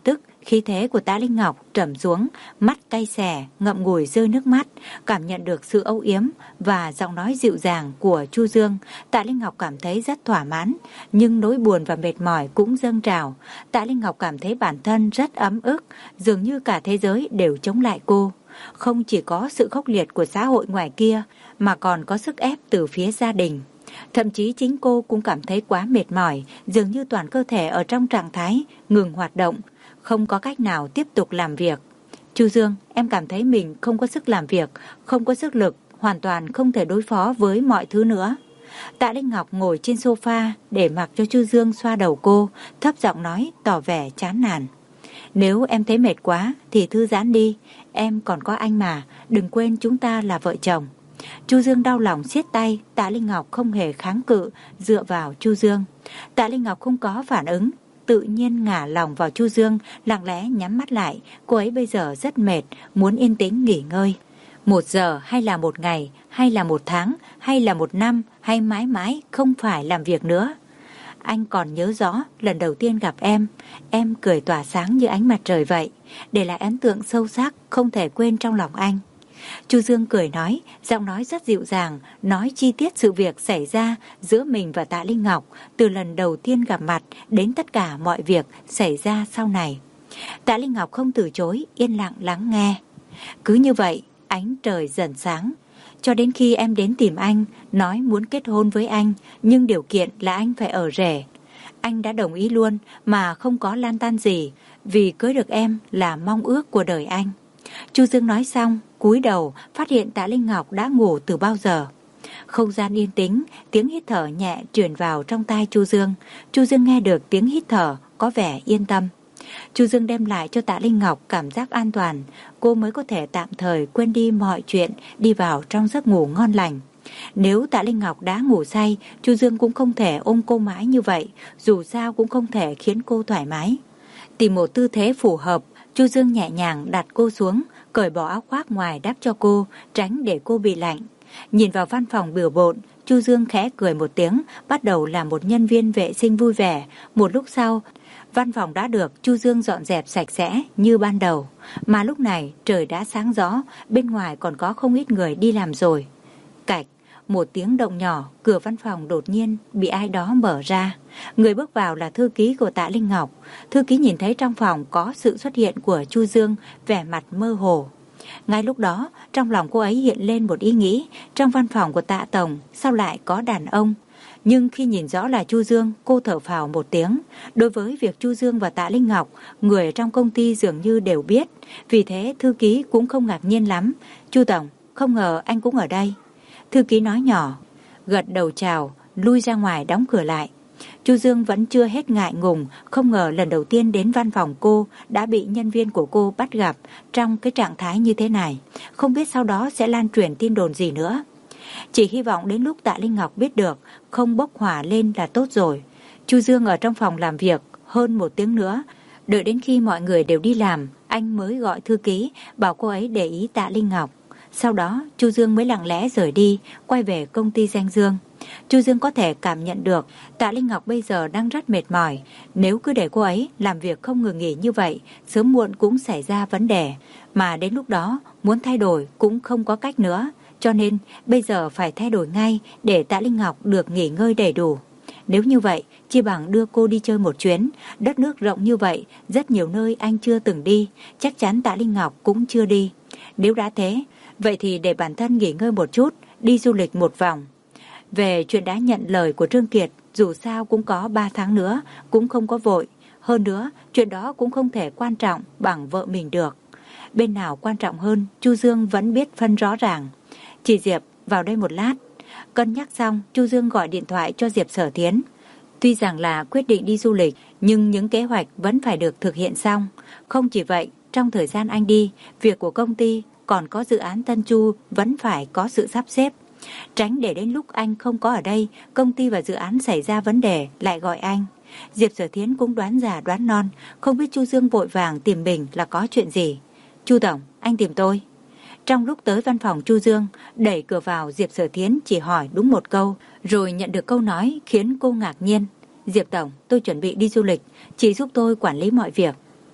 Speaker 1: Khí thế của Tạ Linh Ngọc trầm xuống, mắt cay xè, ngậm ngùi rơi nước mắt, cảm nhận được sự âu yếm và giọng nói dịu dàng của Chu Dương. Tạ Linh Ngọc cảm thấy rất thỏa mãn, nhưng nỗi buồn và mệt mỏi cũng dâng trào. Tạ Linh Ngọc cảm thấy bản thân rất ấm ức, dường như cả thế giới đều chống lại cô. Không chỉ có sự khốc liệt của xã hội ngoài kia, mà còn có sức ép từ phía gia đình. Thậm chí chính cô cũng cảm thấy quá mệt mỏi, dường như toàn cơ thể ở trong trạng thái ngừng hoạt động, không có cách nào tiếp tục làm việc. Chu Dương, em cảm thấy mình không có sức làm việc, không có sức lực, hoàn toàn không thể đối phó với mọi thứ nữa. Tạ Linh Ngọc ngồi trên sofa để mặc cho Chu Dương xoa đầu cô, thấp giọng nói, tỏ vẻ chán nản. Nếu em thấy mệt quá thì thư giãn đi, em còn có anh mà, đừng quên chúng ta là vợ chồng. Chu Dương đau lòng siết tay, Tạ Linh Ngọc không hề kháng cự, dựa vào Chu Dương. Tạ Linh Ngọc không có phản ứng, tự nhiên ngả lòng vào Chu Dương, lặng lẽ nhắm mắt lại. Cô ấy bây giờ rất mệt, muốn yên tĩnh nghỉ ngơi. Một giờ hay là một ngày, hay là một tháng, hay là một năm, hay mãi mãi không phải làm việc nữa. Anh còn nhớ rõ lần đầu tiên gặp em, em cười tỏa sáng như ánh mặt trời vậy, để lại ấn tượng sâu sắc không thể quên trong lòng anh. Chu Dương cười nói, giọng nói rất dịu dàng, nói chi tiết sự việc xảy ra giữa mình và Tạ Linh Ngọc từ lần đầu tiên gặp mặt đến tất cả mọi việc xảy ra sau này. Tạ Linh Ngọc không từ chối, yên lặng lắng nghe. Cứ như vậy, ánh trời dần sáng. Cho đến khi em đến tìm anh, nói muốn kết hôn với anh, nhưng điều kiện là anh phải ở rể. Anh đã đồng ý luôn mà không có lan tan gì, vì cưới được em là mong ước của đời anh. Chu Dương nói xong, cúi đầu phát hiện Tạ Linh Ngọc đã ngủ từ bao giờ. Không gian yên tĩnh, tiếng hít thở nhẹ truyền vào trong tai Chu Dương. Chu Dương nghe được tiếng hít thở, có vẻ yên tâm. Chu Dương đem lại cho Tạ Linh Ngọc cảm giác an toàn, cô mới có thể tạm thời quên đi mọi chuyện, đi vào trong giấc ngủ ngon lành. Nếu Tạ Linh Ngọc đã ngủ say, Chu Dương cũng không thể ôm cô mãi như vậy, dù sao cũng không thể khiến cô thoải mái. Tìm một tư thế phù hợp, Chu Dương nhẹ nhàng đặt cô xuống, cởi bỏ áo khoác ngoài đắp cho cô, tránh để cô bị lạnh. Nhìn vào văn phòng bừa bộn, Chu Dương khẽ cười một tiếng, bắt đầu làm một nhân viên vệ sinh vui vẻ. Một lúc sau, văn phòng đã được Chu Dương dọn dẹp sạch sẽ như ban đầu. Mà lúc này trời đã sáng rõ, bên ngoài còn có không ít người đi làm rồi. Cạch, một tiếng động nhỏ, cửa văn phòng đột nhiên bị ai đó mở ra. Người bước vào là thư ký của Tạ Linh Ngọc. Thư ký nhìn thấy trong phòng có sự xuất hiện của Chu Dương, vẻ mặt mơ hồ. Ngay lúc đó, trong lòng cô ấy hiện lên một ý nghĩ, trong văn phòng của Tạ Tổng sao lại có đàn ông? Nhưng khi nhìn rõ là Chu Dương, cô thở phào một tiếng. Đối với việc Chu Dương và Tạ Linh Ngọc, người trong công ty dường như đều biết. Vì thế thư ký cũng không ngạc nhiên lắm. Chu Tổng, không ngờ anh cũng ở đây. Thư ký nói nhỏ, gật đầu chào, lui ra ngoài đóng cửa lại. Chu Dương vẫn chưa hết ngại ngùng, không ngờ lần đầu tiên đến văn phòng cô đã bị nhân viên của cô bắt gặp trong cái trạng thái như thế này. Không biết sau đó sẽ lan truyền tin đồn gì nữa. Chỉ hy vọng đến lúc Tạ Linh Ngọc biết được, không bốc hỏa lên là tốt rồi. Chu Dương ở trong phòng làm việc hơn một tiếng nữa. Đợi đến khi mọi người đều đi làm, anh mới gọi thư ký, bảo cô ấy để ý Tạ Linh Ngọc. Sau đó, Chu Dương mới lặng lẽ rời đi, quay về công ty Danh Dương. Chu Dương có thể cảm nhận được Tạ Linh Ngọc bây giờ đang rất mệt mỏi. Nếu cứ để cô ấy làm việc không ngừng nghỉ như vậy, sớm muộn cũng xảy ra vấn đề. Mà đến lúc đó, muốn thay đổi cũng không có cách nữa. Cho nên, bây giờ phải thay đổi ngay để Tạ Linh Ngọc được nghỉ ngơi đầy đủ. Nếu như vậy, chi bằng đưa cô đi chơi một chuyến. Đất nước rộng như vậy, rất nhiều nơi anh chưa từng đi. Chắc chắn Tạ Linh Ngọc cũng chưa đi. Nếu đã thế, vậy thì để bản thân nghỉ ngơi một chút, đi du lịch một vòng. Về chuyện đã nhận lời của Trương Kiệt, dù sao cũng có ba tháng nữa, cũng không có vội. Hơn nữa, chuyện đó cũng không thể quan trọng bằng vợ mình được. Bên nào quan trọng hơn, Chu Dương vẫn biết phân rõ ràng. Chị Diệp, vào đây một lát. Cân nhắc xong, Chu Dương gọi điện thoại cho Diệp Sở Thiến. Tuy rằng là quyết định đi du lịch, nhưng những kế hoạch vẫn phải được thực hiện xong. Không chỉ vậy, trong thời gian anh đi, việc của công ty còn có dự án Tân Chu vẫn phải có sự sắp xếp. Tránh để đến lúc anh không có ở đây, công ty và dự án xảy ra vấn đề lại gọi anh. Diệp Sở Thiến cũng đoán già đoán non, không biết Chu Dương vội vàng tìm mình là có chuyện gì. Chu Tổng, anh tìm tôi. Trong lúc tới văn phòng Chu Dương, đẩy cửa vào, Diệp Sở Thiến chỉ hỏi đúng một câu, rồi nhận được câu nói khiến cô ngạc nhiên. Diệp Tổng, tôi chuẩn bị đi du lịch, chị giúp tôi quản lý mọi việc.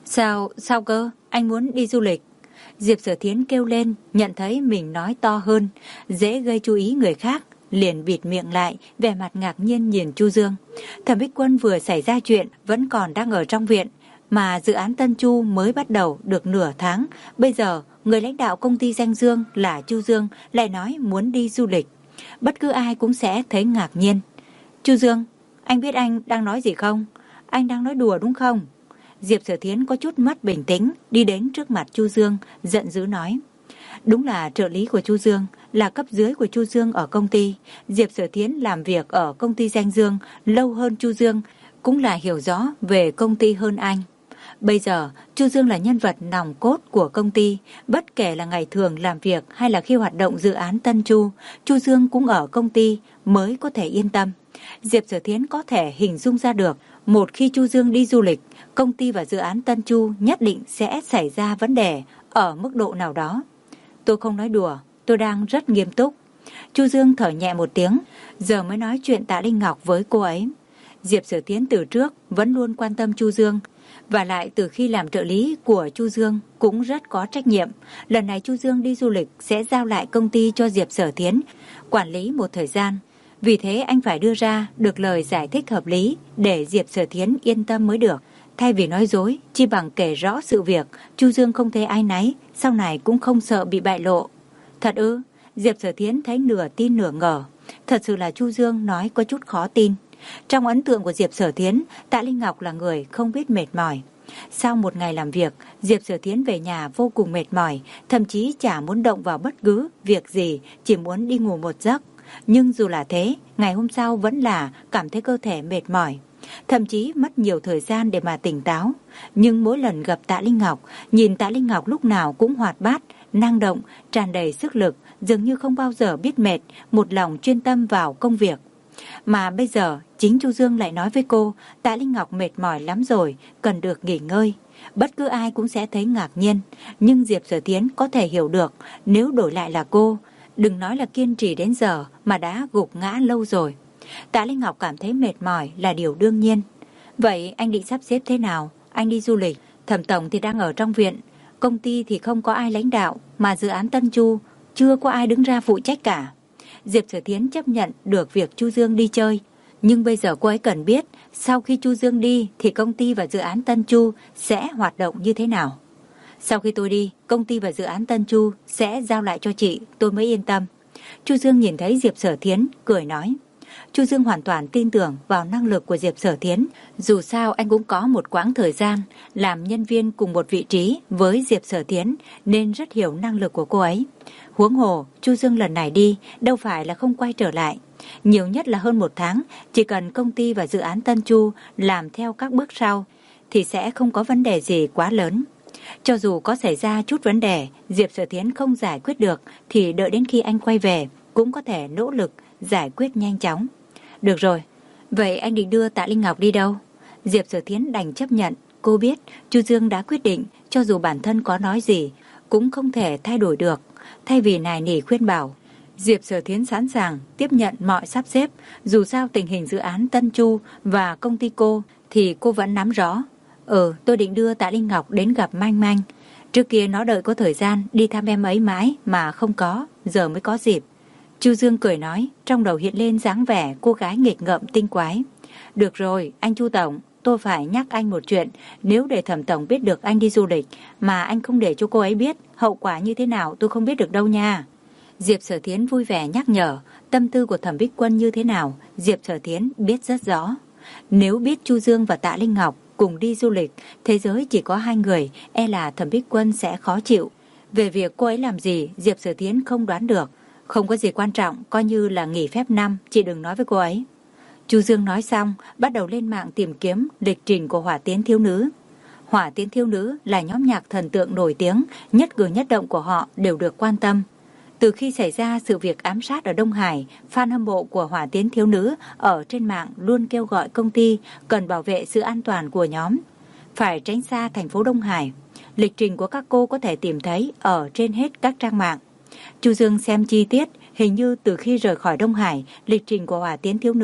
Speaker 1: Sao, sao cơ? Anh muốn đi du lịch? Diệp Sở Thiến kêu lên, nhận thấy mình nói to hơn, dễ gây chú ý người khác, liền bịt miệng lại, vẻ mặt ngạc nhiên nhìn Chu Dương. Thẩm Bích Quân vừa xảy ra chuyện, vẫn còn đang ở trong viện, mà dự án Tân Chu mới bắt đầu được nửa tháng. Bây giờ, người lãnh đạo công ty danh Dương là Chu Dương lại nói muốn đi du lịch. Bất cứ ai cũng sẽ thấy ngạc nhiên. Chu Dương, anh biết anh đang nói gì không? Anh đang nói đùa đúng không? Diệp Sở Thiến có chút mất bình tĩnh, đi đến trước mặt Chu Dương, giận dữ nói. Đúng là trợ lý của Chu Dương, là cấp dưới của Chu Dương ở công ty. Diệp Sở Thiến làm việc ở công ty danh Dương lâu hơn Chu Dương, cũng là hiểu rõ về công ty hơn anh. Bây giờ, Chu Dương là nhân vật nòng cốt của công ty, bất kể là ngày thường làm việc hay là khi hoạt động dự án Tân Chu, Chu Dương cũng ở công ty mới có thể yên tâm. Diệp Sở Thiến có thể hình dung ra được, một khi Chu Dương đi du lịch, công ty và dự án Tân Chu nhất định sẽ xảy ra vấn đề ở mức độ nào đó. Tôi không nói đùa, tôi đang rất nghiêm túc. Chu Dương thở nhẹ một tiếng, giờ mới nói chuyện Tạ Linh Ngọc với cô ấy. Diệp Sở Thiến từ trước vẫn luôn quan tâm Chu Dương, và lại từ khi làm trợ lý của Chu Dương cũng rất có trách nhiệm. Lần này Chu Dương đi du lịch sẽ giao lại công ty cho Diệp Sở Thiến quản lý một thời gian. Vì thế anh phải đưa ra được lời giải thích hợp lý để Diệp Sở Thiến yên tâm mới được. Thay vì nói dối, chi bằng kể rõ sự việc, Chu Dương không thấy áy náy, sau này cũng không sợ bị bại lộ. Thật ư? Diệp Sở Thiến thấy nửa tin nửa ngờ. Thật sự là Chu Dương nói có chút khó tin. Trong ấn tượng của Diệp Sở Thiến, Tạ Linh Ngọc là người không biết mệt mỏi. Sau một ngày làm việc, Diệp Sở Thiến về nhà vô cùng mệt mỏi, thậm chí chả muốn động vào bất cứ việc gì, chỉ muốn đi ngủ một giấc. Nhưng dù là thế, ngày hôm sau vẫn là cảm thấy cơ thể mệt mỏi, thậm chí mất nhiều thời gian để mà tỉnh táo. Nhưng mỗi lần gặp Tạ Linh Ngọc, nhìn Tạ Linh Ngọc lúc nào cũng hoạt bát, năng động, tràn đầy sức lực, dường như không bao giờ biết mệt, một lòng chuyên tâm vào công việc. Mà bây giờ, chính Chu Dương lại nói với cô, Tạ Linh Ngọc mệt mỏi lắm rồi, cần được nghỉ ngơi. Bất cứ ai cũng sẽ thấy ngạc nhiên, nhưng Diệp Sở Thiến có thể hiểu được, nếu đổi lại là cô, đừng nói là kiên trì đến giờ mà đã gục ngã lâu rồi. Tạ Linh Ngọc cảm thấy mệt mỏi là điều đương nhiên. Vậy anh định sắp xếp thế nào? Anh đi du lịch, Thẩm tổng thì đang ở trong viện, công ty thì không có ai lãnh đạo, mà dự án Tân Chu chưa có ai đứng ra phụ trách cả. Diệp Sở Thiến chấp nhận được việc Chu Dương đi chơi, nhưng bây giờ cô ấy cần biết sau khi Chu Dương đi thì công ty và dự án Tân Chu sẽ hoạt động như thế nào. Sau khi tôi đi, công ty và dự án Tân Chu sẽ giao lại cho chị, tôi mới yên tâm. Chu Dương nhìn thấy Diệp Sở Thiến, cười nói. Chu Dương hoàn toàn tin tưởng vào năng lực của Diệp Sở Thiến. Dù sao anh cũng có một quãng thời gian làm nhân viên cùng một vị trí với Diệp Sở Thiến, nên rất hiểu năng lực của cô ấy. Huống hồ, Chu Dương lần này đi đâu phải là không quay trở lại. Nhiều nhất là hơn một tháng, chỉ cần công ty và dự án Tân Chu làm theo các bước sau thì sẽ không có vấn đề gì quá lớn. Cho dù có xảy ra chút vấn đề, Diệp Sở Thiến không giải quyết được thì đợi đến khi anh quay về cũng có thể nỗ lực giải quyết nhanh chóng. Được rồi, vậy anh định đưa Tạ Linh Ngọc đi đâu? Diệp Sở Thiến đành chấp nhận. Cô biết Chu Dương đã quyết định, cho dù bản thân có nói gì cũng không thể thay đổi được. Thay vì nài nỉ khuyên bảo, Diệp Sở Thiến sẵn sàng tiếp nhận mọi sắp xếp. Dù sao tình hình dự án Tân Chu và công ty cô thì cô vẫn nắm rõ. Ừ, tôi định đưa Tạ Linh Ngọc đến gặp Manh Manh. Trước kia nó đợi có thời gian đi thăm em ấy mãi mà không có, giờ mới có dịp. Chu Dương cười nói, trong đầu hiện lên dáng vẻ cô gái nghịch ngợm tinh quái. Được rồi, anh Chu Tổng, tôi phải nhắc anh một chuyện. Nếu để Thẩm Tổng biết được anh đi du lịch mà anh không để cho cô ấy biết, hậu quả như thế nào tôi không biết được đâu nha. Diệp Sở Thiến vui vẻ nhắc nhở. Tâm tư của Thẩm Bích Quân như thế nào, Diệp Sở Thiến biết rất rõ. Nếu biết Chu Dương và Tạ Linh Ngọc cùng đi du lịch, thế giới chỉ có hai người, e là Thẩm Bích Quân sẽ khó chịu. Về việc cô ấy làm gì, Diệp Sở Thiến không đoán được. Không có gì quan trọng, coi như là nghỉ phép năm, chị đừng nói với cô ấy. Chu Dương nói xong, bắt đầu lên mạng tìm kiếm lịch trình của Hỏa Tiến Thiếu Nữ. Hỏa Tiến Thiếu Nữ là nhóm nhạc thần tượng nổi tiếng, nhất cử nhất động của họ đều được quan tâm. Từ khi xảy ra sự việc ám sát ở Đông Hải, fan hâm mộ của Hỏa Tiến Thiếu Nữ ở trên mạng luôn kêu gọi công ty cần bảo vệ sự an toàn của nhóm, phải tránh xa thành phố Đông Hải. Lịch trình của các cô có thể tìm thấy ở trên hết các trang mạng. Chu Dương xem chi tiết, hình như từ khi rời khỏi Đông Hải, lịch trình của Hỏa Tiến Thiếu Nữ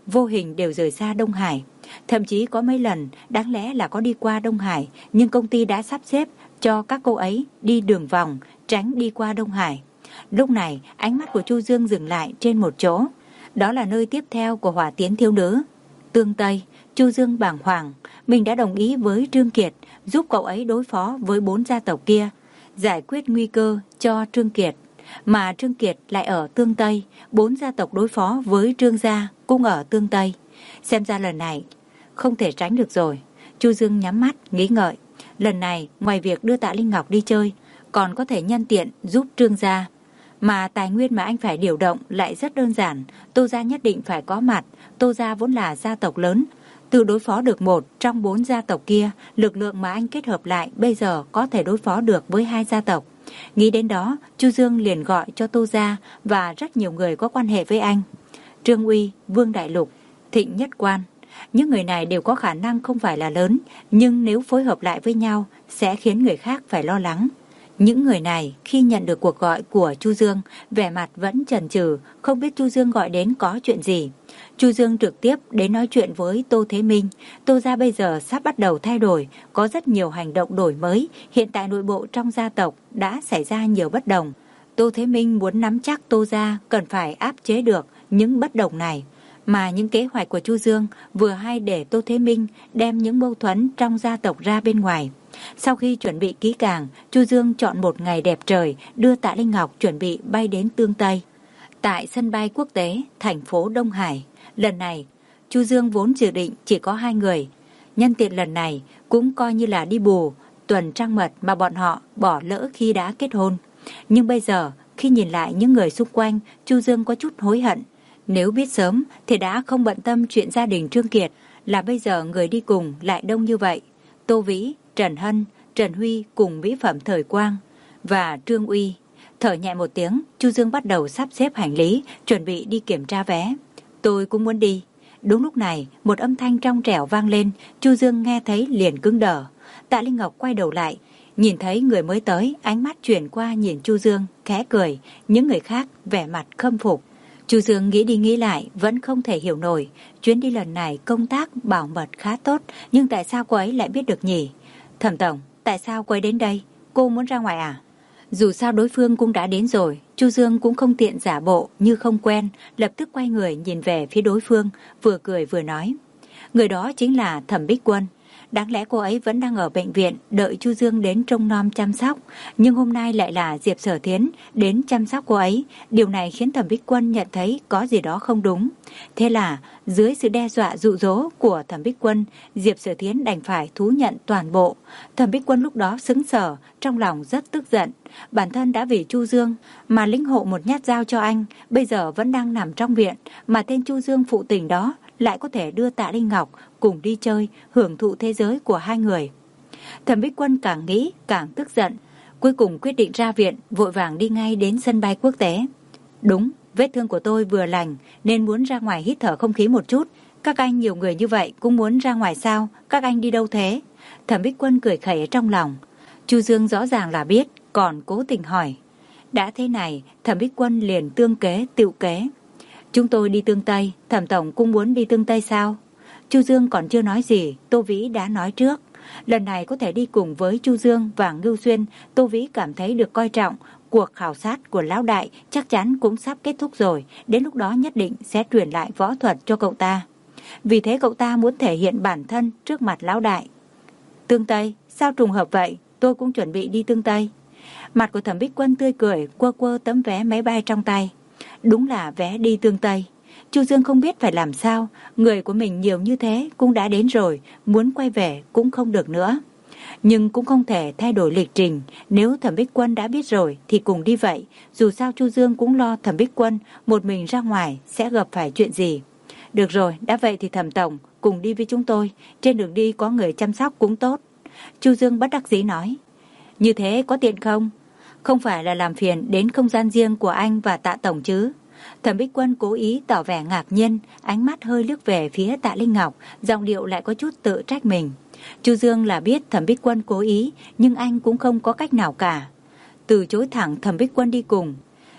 Speaker 1: vô hình đều rời xa Đông Hải. Thậm chí có mấy lần đáng lẽ là có đi qua Đông Hải, nhưng công ty đã sắp xếp cho các cô ấy đi đường vòng, tránh đi qua Đông Hải. Lúc này ánh mắt của Chu Dương dừng lại trên một chỗ. Đó là nơi tiếp theo của hỏa tiến thiếu nữ, Tương Tây. Chu Dương bàng hoàng, mình đã đồng ý với Trương Kiệt giúp cậu ấy đối phó với bốn gia tộc kia, giải quyết nguy cơ cho Trương Kiệt. Mà Trương Kiệt lại ở Tương Tây, bốn gia tộc đối phó với Trương gia cũng ở Tương Tây. Xem ra lần này không thể tránh được rồi. Chu Dương nhắm mắt nghĩ ngợi. Lần này ngoài việc đưa Tạ Linh Ngọc đi chơi, còn có thể nhân tiện giúp Trương gia. Mà tài nguyên mà anh phải điều động lại rất đơn giản. Tô gia nhất định phải có mặt. Tô gia vốn là gia tộc lớn, từ đối phó được một trong bốn gia tộc kia, lực lượng mà anh kết hợp lại bây giờ có thể đối phó được với hai gia tộc. Nghĩ đến đó, Chu Dương liền gọi cho Tô gia và rất nhiều người có quan hệ với anh. Trương Uy, Vương Đại Lục, Thịnh Nhất Quan. Những người này đều có khả năng không phải là lớn, nhưng nếu phối hợp lại với nhau sẽ khiến người khác phải lo lắng. Những người này khi nhận được cuộc gọi của Chu Dương, vẻ mặt vẫn chần chừ, không biết Chu Dương gọi đến có chuyện gì. Chu Dương trực tiếp đến nói chuyện với Tô Thế Minh. Tô gia bây giờ sắp bắt đầu thay đổi, có rất nhiều hành động đổi mới. Hiện tại nội bộ trong gia tộc đã xảy ra nhiều bất đồng. Tô Thế Minh muốn nắm chắc Tô gia cần phải áp chế được những bất đồng này. Mà những kế hoạch của Chu Dương vừa hay để Tô Thế Minh đem những mâu thuẫn trong gia tộc ra bên ngoài. Sau khi chuẩn bị kỹ càng, Chu Dương chọn một ngày đẹp trời đưa Tạ Linh Ngọc chuẩn bị bay đến Tương Tây. Tại sân bay quốc tế thành phố Đông Hải, lần này Chu Dương vốn dự định chỉ có hai người. Nhân tiện lần này cũng coi như là đi bù tuần trăng mật mà bọn họ bỏ lỡ khi đã kết hôn. Nhưng bây giờ khi nhìn lại những người xung quanh, Chu Dương có chút hối hận. Nếu biết sớm thì đã không bận tâm chuyện gia đình Trương Kiệt, là bây giờ người đi cùng lại đông như vậy. Tô Vĩ, Trần Hân, Trần Huy cùng mỹ phẩm Thời Quang và Trương Uy. Thở nhẹ một tiếng, Chu Dương bắt đầu sắp xếp hành lý, chuẩn bị đi kiểm tra vé. Tôi cũng muốn đi. Đúng lúc này, một âm thanh trong trẻo vang lên, Chu Dương nghe thấy liền cứng đờ. Tạ Linh Ngọc quay đầu lại, nhìn thấy người mới tới, ánh mắt chuyển qua nhìn Chu Dương, khẽ cười. Những người khác vẻ mặt khâm phục. Chu Dương nghĩ đi nghĩ lại, vẫn không thể hiểu nổi. Chuyến đi lần này công tác bảo mật khá tốt, nhưng tại sao cô ấy lại biết được nhỉ? Thẩm tổng, tại sao cô ấy đến đây? Cô muốn ra ngoài à? Dù sao đối phương cũng đã đến rồi, Chu Dương cũng không tiện giả bộ như không quen, lập tức quay người nhìn về phía đối phương, vừa cười vừa nói. Người đó chính là Thẩm Bích Quân. Đáng lẽ cô ấy vẫn đang ở bệnh viện đợi Chu Dương đến trông nom chăm sóc, nhưng hôm nay lại là Diệp Sở Thiến đến chăm sóc cô ấy. Điều này khiến Thẩm Bích Quân nhận thấy có gì đó không đúng. Thế là dưới sự đe dọa dụ dỗ của Thẩm Bích Quân, Diệp Sở Thiến đành phải thú nhận toàn bộ. Thẩm Bích Quân lúc đó sững sờ, trong lòng rất tức giận. Bản thân đã vì Chu Dương mà lĩnh hộ một nhát dao cho anh, bây giờ vẫn đang nằm trong viện, mà tên Chu Dương phụ tình đó lại có thể đưa Tạ Linh Ngọc cùng đi chơi, hưởng thụ thế giới của hai người. Thẩm Bích Quân càng nghĩ càng tức giận, cuối cùng quyết định ra viện, vội vàng đi ngay đến sân bay quốc tế. Đúng, vết thương của tôi vừa lành nên muốn ra ngoài hít thở không khí một chút. Các anh nhiều người như vậy cũng muốn ra ngoài sao? Các anh đi đâu thế? Thẩm Bích Quân cười khẩy ở trong lòng. Chu Dương rõ ràng là biết, còn cố tình hỏi. Đã thế này, Thẩm Bích Quân liền tương kế tựu kế. Chúng tôi đi Tương Tây, Thẩm tổng cũng muốn đi Tương Tây sao? Chu Dương còn chưa nói gì, Tô Vĩ đã nói trước. Lần này có thể đi cùng với Chu Dương và Ngưu Xuyên, Tô Vĩ cảm thấy được coi trọng. Cuộc khảo sát của lão đại chắc chắn cũng sắp kết thúc rồi, đến lúc đó nhất định sẽ truyền lại võ thuật cho cậu ta. Vì thế cậu ta muốn thể hiện bản thân trước mặt lão đại. Tương Tây, sao trùng hợp vậy? Tôi cũng chuẩn bị đi Tương Tây. Mặt của Thẩm Bích Quân tươi cười, quơ quơ tấm vé máy bay trong tay. Đúng là vé đi Tương Tây. Chu Dương không biết phải làm sao, người của mình nhiều như thế cũng đã đến rồi, muốn quay về cũng không được nữa. Nhưng cũng không thể thay đổi lịch trình, nếu Thẩm Bích Quân đã biết rồi thì cùng đi vậy, dù sao Chu Dương cũng lo Thẩm Bích Quân một mình ra ngoài sẽ gặp phải chuyện gì. Được rồi, đã vậy thì Thẩm tổng cùng đi với chúng tôi, trên đường đi có người chăm sóc cũng tốt. Chu Dương bất đắc dĩ nói. Như thế có tiện không? Không phải là làm phiền đến không gian riêng của anh và Tạ tổng chứ? Thẩm Bích Quân cố ý tỏ vẻ ngạc nhiên, ánh mắt hơi liếc về phía Tạ Linh Ngọc, giọng điệu lại có chút tự trách mình. Chu Dương là biết Thẩm Bích Quân cố ý, nhưng anh cũng không có cách nào cả. Từ chối thẳng Thẩm Bích Quân đi cùng.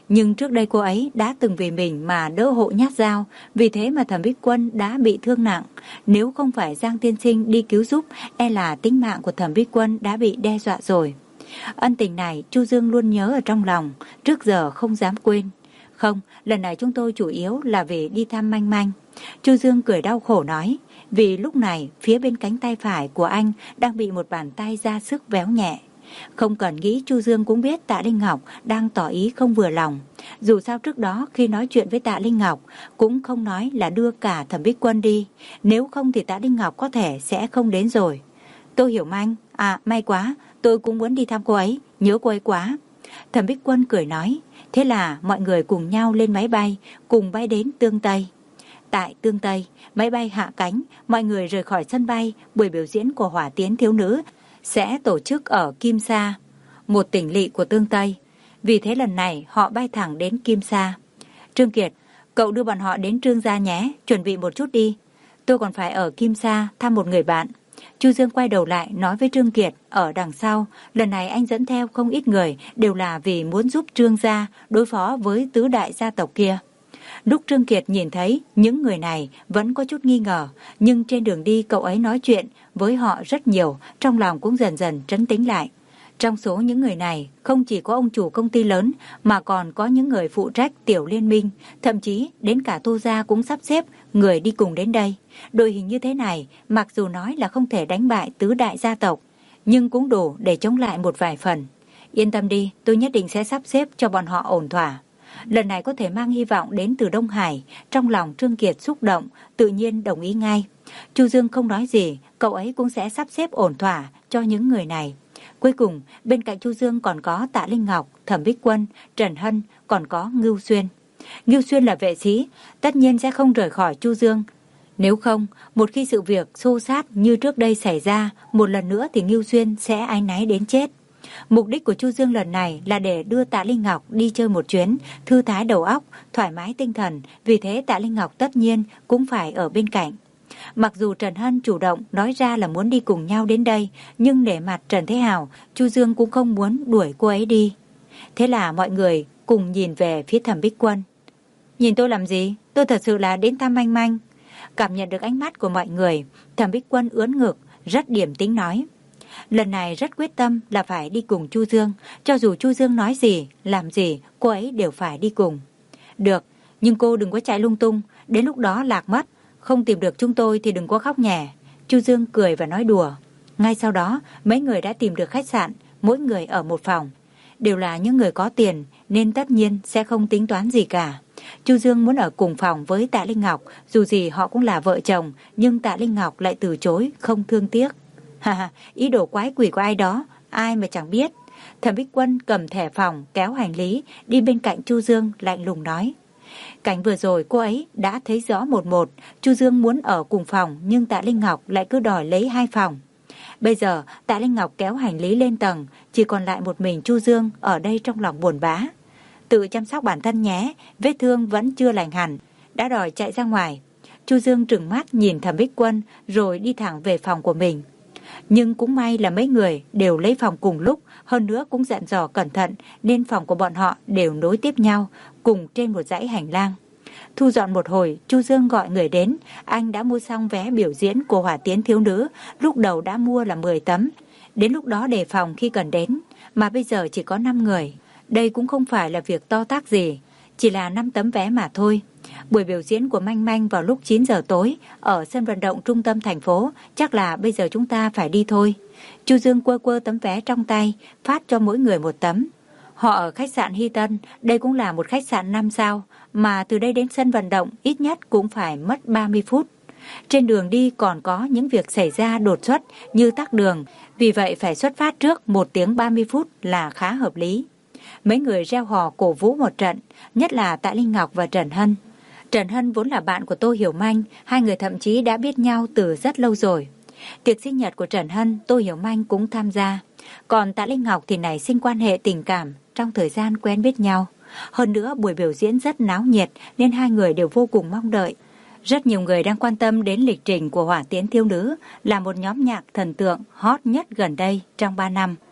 Speaker 1: Nhưng trước đây cô ấy đã từng vì mình mà đỡ hộ nhát dao, vì thế mà Thẩm Bích Quân đã bị thương nặng. Nếu không phải Giang tiên sinh đi cứu giúp, e là tính mạng của Thẩm Bích Quân đã bị đe dọa rồi. Ân tình này Chu Dương luôn nhớ ở trong lòng, trước giờ không dám quên. Không, lần này chúng tôi chủ yếu là vì đi thăm Manh Manh. Chu Dương cười đau khổ nói, vì lúc này phía bên cánh tay phải của anh đang bị một bàn tay ra sức véo nhẹ. Không cần nghĩ, Chu Dương cũng biết Tạ Linh Ngọc đang tỏ ý không vừa lòng. Dù sao trước đó khi nói chuyện với Tạ Linh Ngọc cũng không nói là đưa cả Thẩm Bích Quân đi, nếu không thì Tạ Linh Ngọc có thể sẽ không đến rồi. Tôi hiểu Manh, à may quá, tôi cũng muốn đi thăm cô ấy, nhớ cô ấy quá. Thẩm Bích Quân cười nói, thế là mọi người cùng nhau lên máy bay, cùng bay đến Tương Tây. Tại Tương Tây, máy bay hạ cánh, mọi người rời khỏi sân bay, buổi biểu diễn của Hỏa Tiến Thiếu Nữ sẽ tổ chức ở Kim Sa, một tỉnh lỵ của Tương Tây. Vì thế lần này họ bay thẳng đến Kim Sa. Trương Kiệt, cậu đưa bọn họ đến Trương gia nhé, chuẩn bị một chút đi. Tôi còn phải ở Kim Sa thăm một người bạn. Chu Dương quay đầu lại nói với Trương Kiệt ở đằng sau, lần này anh dẫn theo không ít người, đều là vì muốn giúp Trương gia đối phó với tứ đại gia tộc kia. Lúc Trương Kiệt nhìn thấy những người này vẫn có chút nghi ngờ, nhưng trên đường đi cậu ấy nói chuyện với họ rất nhiều, trong lòng cũng dần dần trấn tĩnh lại. Trong số những người này, không chỉ có ông chủ công ty lớn, mà còn có những người phụ trách tiểu liên minh, thậm chí đến cả Tô gia cũng sắp xếp người đi cùng đến đây. Đội hình như thế này, mặc dù nói là không thể đánh bại tứ đại gia tộc, nhưng cũng đủ để chống lại một vài phần. Yên tâm đi, tôi nhất định sẽ sắp xếp cho bọn họ ổn thỏa. Lần này có thể mang hy vọng đến từ Đông Hải, trong lòng Trương Kiệt xúc động, tự nhiên đồng ý ngay. Chu Dương không nói gì, cậu ấy cũng sẽ sắp xếp ổn thỏa cho những người này. Cuối cùng, bên cạnh Chu Dương còn có Tạ Linh Ngọc, Thẩm Bích Quân, Trần Hân, còn có Ngưu Xuyên. Ngưu Xuyên là vệ sĩ, tất nhiên sẽ không rời khỏi Chu Dương. Nếu không, một khi sự việc xô xát như trước đây xảy ra, một lần nữa thì Ngưu Xuyên sẽ áy náy đến chết. Mục đích của Chu Dương lần này là để đưa Tạ Linh Ngọc đi chơi một chuyến, thư thái đầu óc, thoải mái tinh thần, vì thế Tạ Linh Ngọc tất nhiên cũng phải ở bên cạnh. Mặc dù Trần Hân chủ động nói ra là muốn đi cùng nhau đến đây, nhưng để mặt Trần Thế Hào, Chu Dương cũng không muốn đuổi cô ấy đi. Thế là mọi người cùng nhìn về phía Thẩm Bích Quân. Nhìn tôi làm gì? Tôi thật sự là đến thăm Manh Manh. Cảm nhận được ánh mắt của mọi người, Thẩm Bích Quân ưỡn ngực, rất điềm tĩnh nói. Lần này rất quyết tâm là phải đi cùng Chu Dương, cho dù Chu Dương nói gì, làm gì, cô ấy đều phải đi cùng. Được, nhưng cô đừng có chạy lung tung, đến lúc đó lạc mất, không tìm được chúng tôi thì đừng có khóc nhè. Chu Dương cười và nói đùa. Ngay sau đó, mấy người đã tìm được khách sạn, mỗi người ở một phòng. Đều là những người có tiền, nên tất nhiên sẽ không tính toán gì cả. Chu Dương muốn ở cùng phòng với Tạ Linh Ngọc, dù gì họ cũng là vợ chồng, nhưng Tạ Linh Ngọc lại từ chối, không thương tiếc. Ha ha, ý đồ quái quỷ của ai đó, ai mà chẳng biết. Thẩm Bích Quân cầm thẻ phòng, kéo hành lý, đi bên cạnh Chu Dương, lạnh lùng nói. Cảnh vừa rồi cô ấy đã thấy rõ một một, Chu Dương muốn ở cùng phòng, nhưng Tạ Linh Ngọc lại cứ đòi lấy hai phòng. Bây giờ Tạ Linh Ngọc kéo hành lý lên tầng, chỉ còn lại một mình Chu Dương ở đây trong lòng buồn bã. Tự chăm sóc bản thân nhé, vết thương vẫn chưa lành hẳn, đã đòi chạy ra ngoài. Chu Dương trừng mắt nhìn Thẩm Bích Quân rồi đi thẳng về phòng của mình. Nhưng cũng may là mấy người đều lấy phòng cùng lúc, hơn nữa cũng dặn dò cẩn thận nên phòng của bọn họ đều nối tiếp nhau, cùng trên một dãy hành lang. Thu dọn một hồi, Chu Dương gọi người đến, anh đã mua xong vé biểu diễn của Hỏa Tiến Thiếu Nữ, lúc đầu đã mua là mười tấm, đến lúc đó đề phòng khi cần đến, mà bây giờ chỉ có năm người. Đây cũng không phải là việc to tát gì, chỉ là năm tấm vé mà thôi. Buổi biểu diễn của Manh Manh vào lúc chín giờ tối ở sân vận động trung tâm thành phố, chắc là bây giờ chúng ta phải đi thôi. Chu Dương quơ quơ tấm vé trong tay, phát cho mỗi người một tấm. Họ ở khách sạn Hy Tân, đây cũng là một khách sạn năm sao, mà từ đây đến sân vận động ít nhất cũng phải mất ba mươi phút. Trên đường đi còn có những việc xảy ra đột xuất như tắc đường, vì vậy phải xuất phát trước một tiếng ba mươi phút là khá hợp lý. Mấy người reo hò cổ vũ một trận, nhất là Tạ Linh Ngọc và Trần Hân. Trần Hân vốn là bạn của Tô Hiểu Manh, hai người thậm chí đã biết nhau từ rất lâu rồi. Tiệc sinh nhật của Trần Hân, Tô Hiểu Manh cũng tham gia. Còn Tạ Linh Ngọc thì nảy sinh quan hệ tình cảm trong thời gian quen biết nhau. Hơn nữa buổi biểu diễn rất náo nhiệt nên hai người đều vô cùng mong đợi. Rất nhiều người đang quan tâm đến lịch trình của Hỏa Tiến Thiếu Nữ, là một nhóm nhạc thần tượng hot nhất gần đây trong ba năm.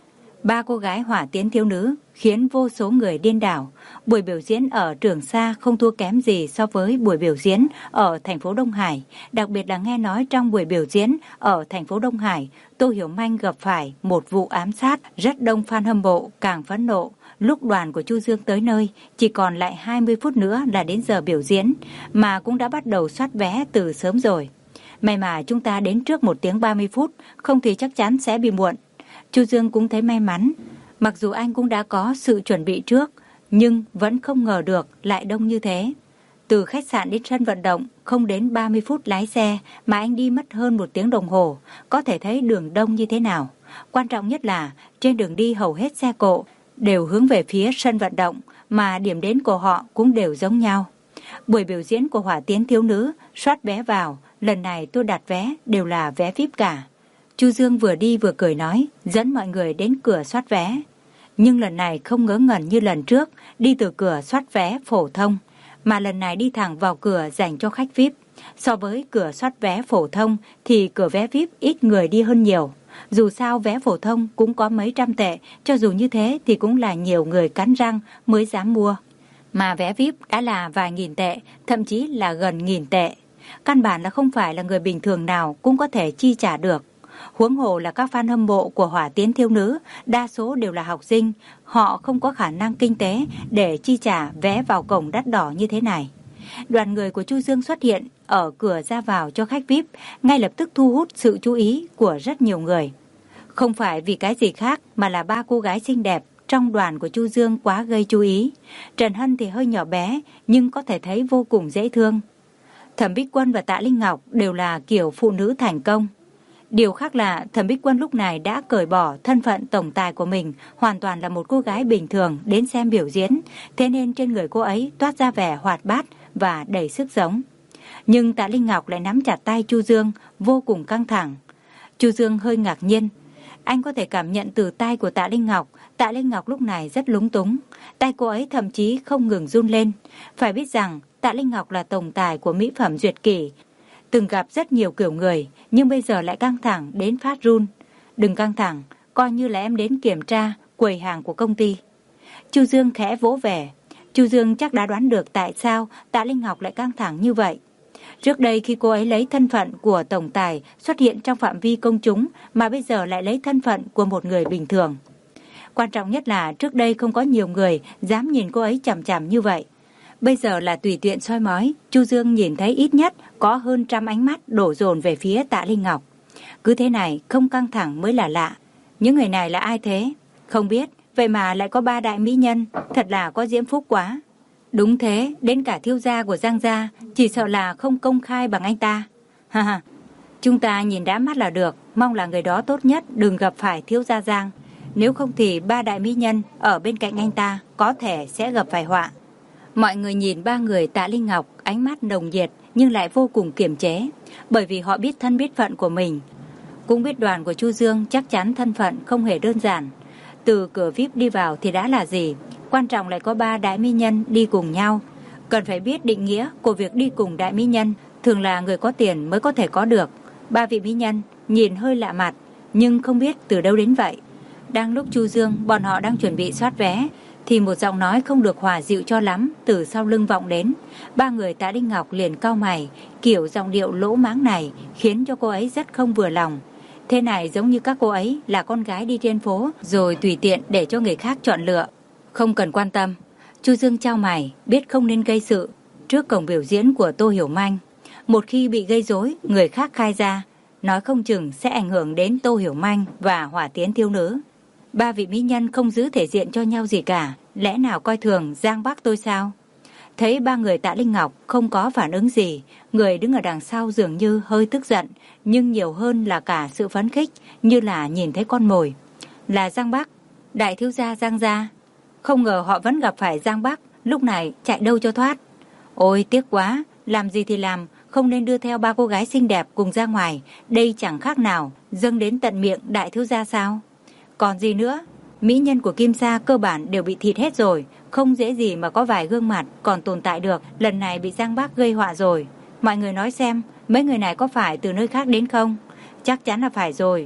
Speaker 1: Ba cô gái hỏa tiến thiếu nữ khiến vô số người điên đảo. Buổi biểu diễn ở Trường Sa không thua kém gì so với buổi biểu diễn ở thành phố Đông Hải. Đặc biệt là nghe nói trong buổi biểu diễn ở thành phố Đông Hải, Tô Hiểu Manh gặp phải một vụ ám sát. Rất đông fan hâm mộ càng phẫn nộ. Lúc đoàn của Chu Dương tới nơi, chỉ còn lại hai mươi phút nữa là đến giờ biểu diễn, mà cũng đã bắt đầu soát vé từ sớm rồi. May mà chúng ta đến trước một tiếng ba mươi phút, không thì chắc chắn sẽ bị muộn. Chu Dương cũng thấy may mắn, mặc dù anh cũng đã có sự chuẩn bị trước, nhưng vẫn không ngờ được lại đông như thế. Từ khách sạn đến sân vận động, không đến ba mươi phút lái xe mà anh đi mất hơn một tiếng đồng hồ, có thể thấy đường đông như thế nào. Quan trọng nhất là trên đường đi hầu hết xe cộ đều hướng về phía sân vận động, mà điểm đến của họ cũng đều giống nhau. Buổi biểu diễn của hỏa tiến thiếu nữ soát vé vào, lần này tôi đặt vé đều là vé vi ai pi cả. Chu Dương vừa đi vừa cười nói, dẫn mọi người đến cửa soát vé. Nhưng lần này không ngớ ngẩn như lần trước, đi từ cửa soát vé phổ thông, mà lần này đi thẳng vào cửa dành cho khách vi ai pi. So với cửa soát vé phổ thông thì cửa vé vi ai pi ít người đi hơn nhiều. Dù sao vé phổ thông cũng có mấy trăm tệ, cho dù như thế thì cũng là nhiều người cắn răng mới dám mua. Mà vé vi ai pi đã là vài nghìn tệ, thậm chí là gần nghìn tệ. Căn bản là không phải là người bình thường nào cũng có thể chi trả được. Huống hồ là các fan hâm mộ của hỏa tiến thiếu nữ, đa số đều là học sinh, họ không có khả năng kinh tế để chi trả vé vào cổng đắt đỏ như thế này. Đoàn người của Chu Dương xuất hiện ở cửa ra vào cho khách vi ai pi, ngay lập tức thu hút sự chú ý của rất nhiều người. Không phải vì cái gì khác mà là ba cô gái xinh đẹp trong đoàn của Chu Dương quá gây chú ý. Trần Hân thì hơi nhỏ bé nhưng có thể thấy vô cùng dễ thương. Thẩm Bích Quân và Tạ Linh Ngọc đều là kiểu phụ nữ thành công. Điều khác là Thẩm Bích Quân lúc này đã cởi bỏ thân phận tổng tài của mình, hoàn toàn là một cô gái bình thường đến xem biểu diễn, thế nên trên người cô ấy toát ra vẻ hoạt bát và đầy sức sống. Nhưng Tạ Linh Ngọc lại nắm chặt tay Chu Dương, vô cùng căng thẳng. Chu Dương hơi ngạc nhiên, anh có thể cảm nhận từ tay của Tạ Linh Ngọc, Tạ Linh Ngọc lúc này rất lúng túng, tay cô ấy thậm chí không ngừng run lên. Phải biết rằng Tạ Linh Ngọc là tổng tài của mỹ phẩm Duyệt Kỷ, từng gặp rất nhiều kiểu người, nhưng bây giờ lại căng thẳng đến phát run. Đừng căng thẳng, coi như là em đến kiểm tra quầy hàng của công ty. Chu Dương khẽ vỗ về. Chu Dương chắc đã đoán được tại sao Tạ Linh Ngọc lại căng thẳng như vậy. Trước đây khi cô ấy lấy thân phận của tổng tài xuất hiện trong phạm vi công chúng, mà bây giờ lại lấy thân phận của một người bình thường. Quan trọng nhất là trước đây không có nhiều người dám nhìn cô ấy chằm chằm như vậy. Bây giờ là tùy tiện soi mói, Chu Dương nhìn thấy ít nhất có hơn trăm ánh mắt đổ dồn về phía Tạ Linh Ngọc. Cứ thế này không căng thẳng mới là lạ. Những người này là ai thế? Không biết, vậy mà lại có ba đại mỹ nhân, thật là có diễm phúc quá. Đúng thế, đến cả thiếu gia của Giang gia, chỉ sợ là không công khai bằng anh ta. Ha ha, chúng ta nhìn đã mắt là được, mong là người đó tốt nhất đừng gặp phải thiếu gia Giang. Nếu không thì ba đại mỹ nhân ở bên cạnh anh ta có thể sẽ gặp phải họa. Mọi người nhìn ba người Tạ Linh Ngọc, ánh mắt nồng nhiệt nhưng lại vô cùng kiềm chế, bởi vì họ biết thân biết phận của mình. Cũng biết đoàn của Chu Dương chắc chắn thân phận không hề đơn giản. Từ cửa vi ai pi đi vào thì đã là gì, quan trọng lại có ba đại mỹ nhân đi cùng nhau. Cần phải biết định nghĩa của việc đi cùng đại mỹ nhân, thường là người có tiền mới có thể có được. Ba vị mỹ nhân nhìn hơi lạ mặt, nhưng không biết từ đâu đến vậy. Đang lúc Chu Dương bọn họ đang chuẩn bị soát vé, thì một giọng nói không được hòa dịu cho lắm từ sau lưng vọng đến. Ba người Tạ Linh Ngọc liền cau mày, kiểu giọng điệu lỗ mãng này khiến cho cô ấy rất không vừa lòng. Thế này giống như các cô ấy là con gái đi trên phố rồi tùy tiện để cho người khác chọn lựa. Không cần quan tâm. Chu Dương chau mày, biết không nên gây sự trước cổng biểu diễn của Tô Hiểu Manh. Một khi bị gây rối, người khác khai ra, nói không chừng sẽ ảnh hưởng đến Tô Hiểu Manh và hỏa tiến thiếu nữ. Ba vị mỹ nhân không giữ thể diện cho nhau gì cả, lẽ nào coi thường Giang Bắc tôi sao? Thấy ba người Tạ Linh Ngọc không có phản ứng gì, người đứng ở đằng sau dường như hơi tức giận, nhưng nhiều hơn là cả sự phấn khích, như là nhìn thấy con mồi. Là Giang Bắc, đại thiếu gia Giang gia. Không ngờ họ vẫn gặp phải Giang Bắc, lúc này chạy đâu cho thoát. Ôi tiếc quá, làm gì thì làm, không nên đưa theo ba cô gái xinh đẹp cùng ra ngoài, đây chẳng khác nào dâng đến tận miệng đại thiếu gia sao? Còn gì nữa, mỹ nhân của Kim Sa cơ bản đều bị thịt hết rồi, không dễ gì mà có vài gương mặt còn tồn tại được, lần này bị Giang Bắc gây họa rồi. Mọi người nói xem, mấy người này có phải từ nơi khác đến không? Chắc chắn là phải rồi.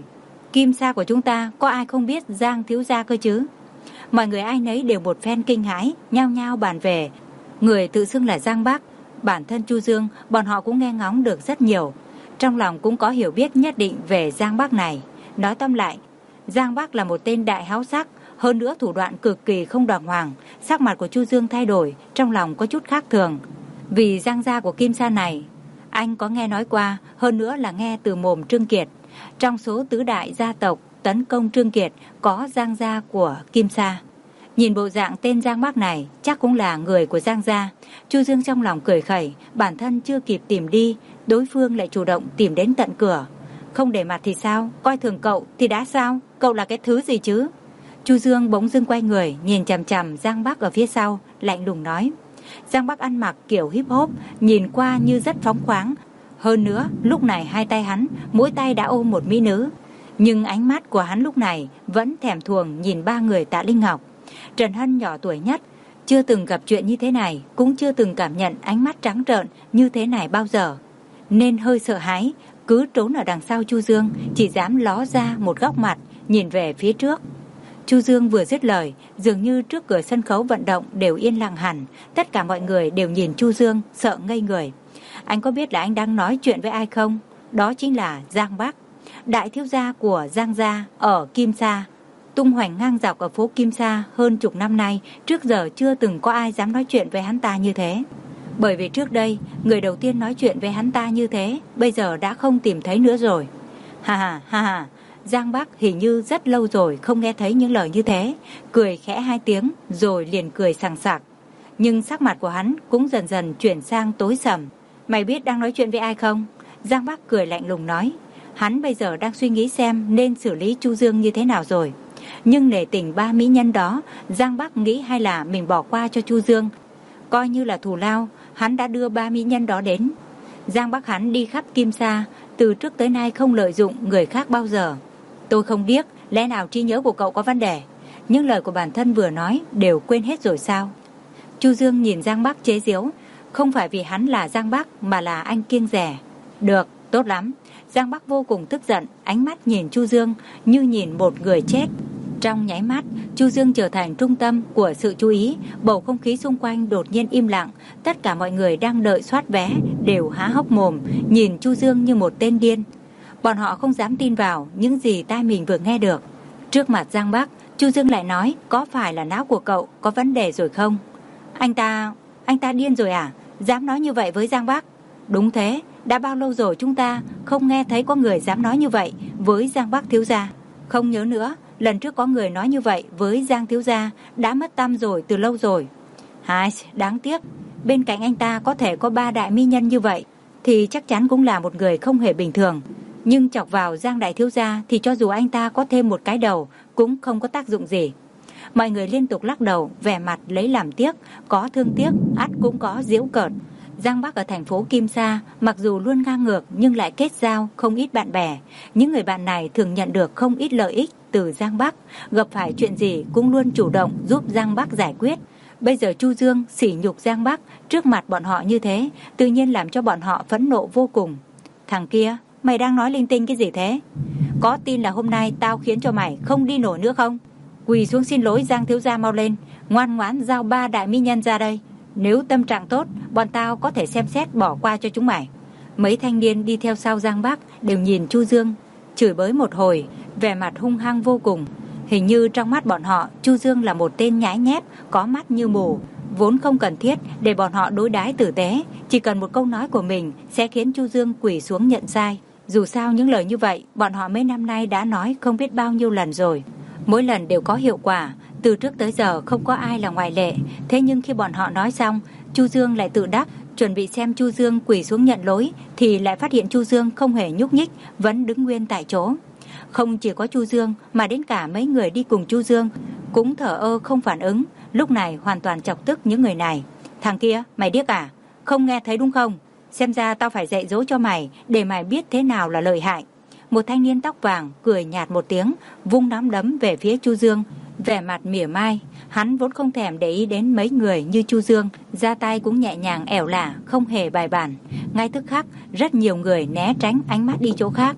Speaker 1: Kim Sa của chúng ta có ai không biết Giang thiếu gia cơ chứ? Mọi người ai nấy đều một phen kinh hãi, nhao nhao bàn về người tự xưng là Giang Bắc. Bản thân Chu Dương, bọn họ cũng nghe ngóng được rất nhiều, trong lòng cũng có hiểu biết nhất định về Giang Bắc này. Nói tóm lại, Giang Bắc là một tên đại háo sắc, hơn nữa thủ đoạn cực kỳ không đàng hoàng. Sắc mặt của Chu Dương thay đổi, trong lòng có chút khác thường. Vì Giang gia của Kim Sa này, anh có nghe nói qua, hơn nữa là nghe từ mồm Trương Kiệt. Trong số tứ đại gia tộc tấn công Trương Kiệt có Giang gia của Kim Sa. Nhìn bộ dạng tên Giang Bắc này chắc cũng là người của Giang gia. Chu Dương trong lòng cười khẩy, bản thân chưa kịp tìm đi, đối phương lại chủ động tìm đến tận cửa. Không để mặt thì sao, coi thường cậu thì đã sao, cậu là cái thứ gì chứ? Chu Dương bỗng dưng quay người, nhìn chằm chằm Giang Bắc ở phía sau, lạnh lùng nói. Giang Bắc ăn mặc kiểu hip hop, nhìn qua như rất phóng khoáng. Hơn nữa, lúc này hai tay hắn, mỗi tay đã ôm một mỹ nữ. Nhưng ánh mắt của hắn lúc này vẫn thèm thuồng nhìn ba người Tạ Linh Ngọc. Trần Hân nhỏ tuổi nhất, chưa từng gặp chuyện như thế này, cũng chưa từng cảm nhận ánh mắt trắng trợn như thế này bao giờ, nên hơi sợ hãi, cứ trốn ở đằng sau Chu Dương, chỉ dám ló ra một góc mặt, nhìn về phía trước. Chu Dương vừa dứt lời, dường như trước cửa sân khấu vận động đều yên lặng hẳn, tất cả mọi người đều nhìn Chu Dương, sợ ngây người. Anh có biết là anh đang nói chuyện với ai không? Đó chính là Giang Bắc, đại thiếu gia của Giang gia ở Kim Sa. Tung hoành ngang dọc ở phố Kim Sa hơn chục năm nay, trước giờ chưa từng có ai dám nói chuyện với hắn ta như thế. Bởi vì trước đây, người đầu tiên nói chuyện với hắn ta như thế, bây giờ đã không tìm thấy nữa rồi. Ha ha ha ha, Giang Bắc hình như rất lâu rồi không nghe thấy những lời như thế, cười khẽ hai tiếng rồi liền cười sảng sặc. Nhưng sắc mặt của hắn cũng dần dần chuyển sang tối sầm. Mày biết đang nói chuyện với ai không? Giang Bắc cười lạnh lùng nói. Hắn bây giờ đang suy nghĩ xem nên xử lý Chu Dương như thế nào rồi. Nhưng nể tình ba mỹ nhân đó, Giang Bắc nghĩ hay là mình bỏ qua cho Chu Dương. Coi như là thù lao, hắn đã đưa ba mỹ nhân đó đến. Giang Bắc hắn đi khắp Kim Sa, từ trước tới nay không lợi dụng người khác bao giờ. Tôi không biết, lẽ nào trí nhớ của cậu có vấn đề? Những lời của bản thân vừa nói đều quên hết rồi sao? Chu Dương nhìn Giang Bắc chế giễu. Không phải vì hắn là Giang Bắc mà là anh kiêng rẻ. Được, tốt lắm. Giang Bắc vô cùng tức giận, ánh mắt nhìn Chu Dương như nhìn một người chết. Trong nháy mắt, Chu Dương trở thành trung tâm của sự chú ý, bầu không khí xung quanh đột nhiên im lặng, tất cả mọi người đang đợi soát vé đều há hốc mồm, nhìn Chu Dương như một tên điên. Bọn họ không dám tin vào những gì tai mình vừa nghe được. Trước mặt Giang Bắc, Chu Dương lại nói, có phải là não của cậu có vấn đề rồi không? Anh ta, anh ta điên rồi à? Dám nói như vậy với Giang Bắc? Đúng thế, đã bao lâu rồi chúng ta không nghe thấy có người dám nói như vậy với Giang Bắc thiếu gia. Không nhớ nữa, lần trước có người nói như vậy với Giang thiếu gia đã mất tăm rồi từ lâu rồi. Hai, đáng tiếc, bên cạnh anh ta có thể có ba đại mỹ nhân như vậy thì chắc chắn cũng là một người không hề bình thường. Nhưng chọc vào Giang đại thiếu gia thì cho dù anh ta có thêm một cái đầu cũng không có tác dụng gì. Mọi người liên tục lắc đầu, vẻ mặt lấy làm tiếc, có thương tiếc, ắt cũng có giễu cợt. Giang Bắc ở thành phố Kim Sa mặc dù luôn ngang ngược nhưng lại kết giao không ít bạn bè. Những người bạn này thường nhận được không ít lợi ích từ Giang Bắc, gặp phải chuyện gì cũng luôn chủ động giúp Giang Bắc giải quyết. Bây giờ Chu Dương sỉ nhục Giang Bắc trước mặt bọn họ như thế, tự nhiên làm cho bọn họ phẫn nộ vô cùng. Thằng kia, mày đang nói linh tinh cái gì thế? Có tin là hôm nay tao khiến cho mày không đi nổi nữa không? Quỳ xuống xin lỗi Giang thiếu gia mau lên, ngoan ngoãn giao ba đại mỹ nhân ra đây. Nếu tâm trạng tốt, bọn tao có thể xem xét bỏ qua cho chúng mày. Mấy thanh niên đi theo sau Giang Bắc đều nhìn Chu Dương, chửi bới một hồi, vẻ mặt hung hăng vô cùng. Hình như trong mắt bọn họ, Chu Dương là một tên nhái nhép, có mắt như mù. Vốn không cần thiết để bọn họ đối đãi tử tế, chỉ cần một câu nói của mình sẽ khiến Chu Dương quỳ xuống nhận sai. Dù sao những lời như vậy, bọn họ mấy năm nay đã nói không biết bao nhiêu lần rồi. Mỗi lần đều có hiệu quả, từ trước tới giờ không có ai là ngoại lệ. Thế nhưng khi bọn họ nói xong, Chu Dương lại tự đắc, chuẩn bị xem Chu Dương quỳ xuống nhận lỗi, thì lại phát hiện Chu Dương không hề nhúc nhích, vẫn đứng nguyên tại chỗ. Không chỉ có Chu Dương mà đến cả mấy người đi cùng Chu Dương cũng thở ơ không phản ứng, lúc này hoàn toàn chọc tức những người này. Thằng kia, mày điếc à? Không nghe thấy đúng không? Xem ra tao phải dạy dỗ cho mày để mày biết thế nào là lợi hại. Một thanh niên tóc vàng cười nhạt một tiếng, vung nắm đấm về phía Chu Dương, vẻ mặt mỉa mai. Hắn vốn không thèm để ý đến mấy người như Chu Dương, ra tay cũng nhẹ nhàng ẻo lả, không hề bài bản. Ngay tức khắc, rất nhiều người né tránh ánh mắt đi chỗ khác.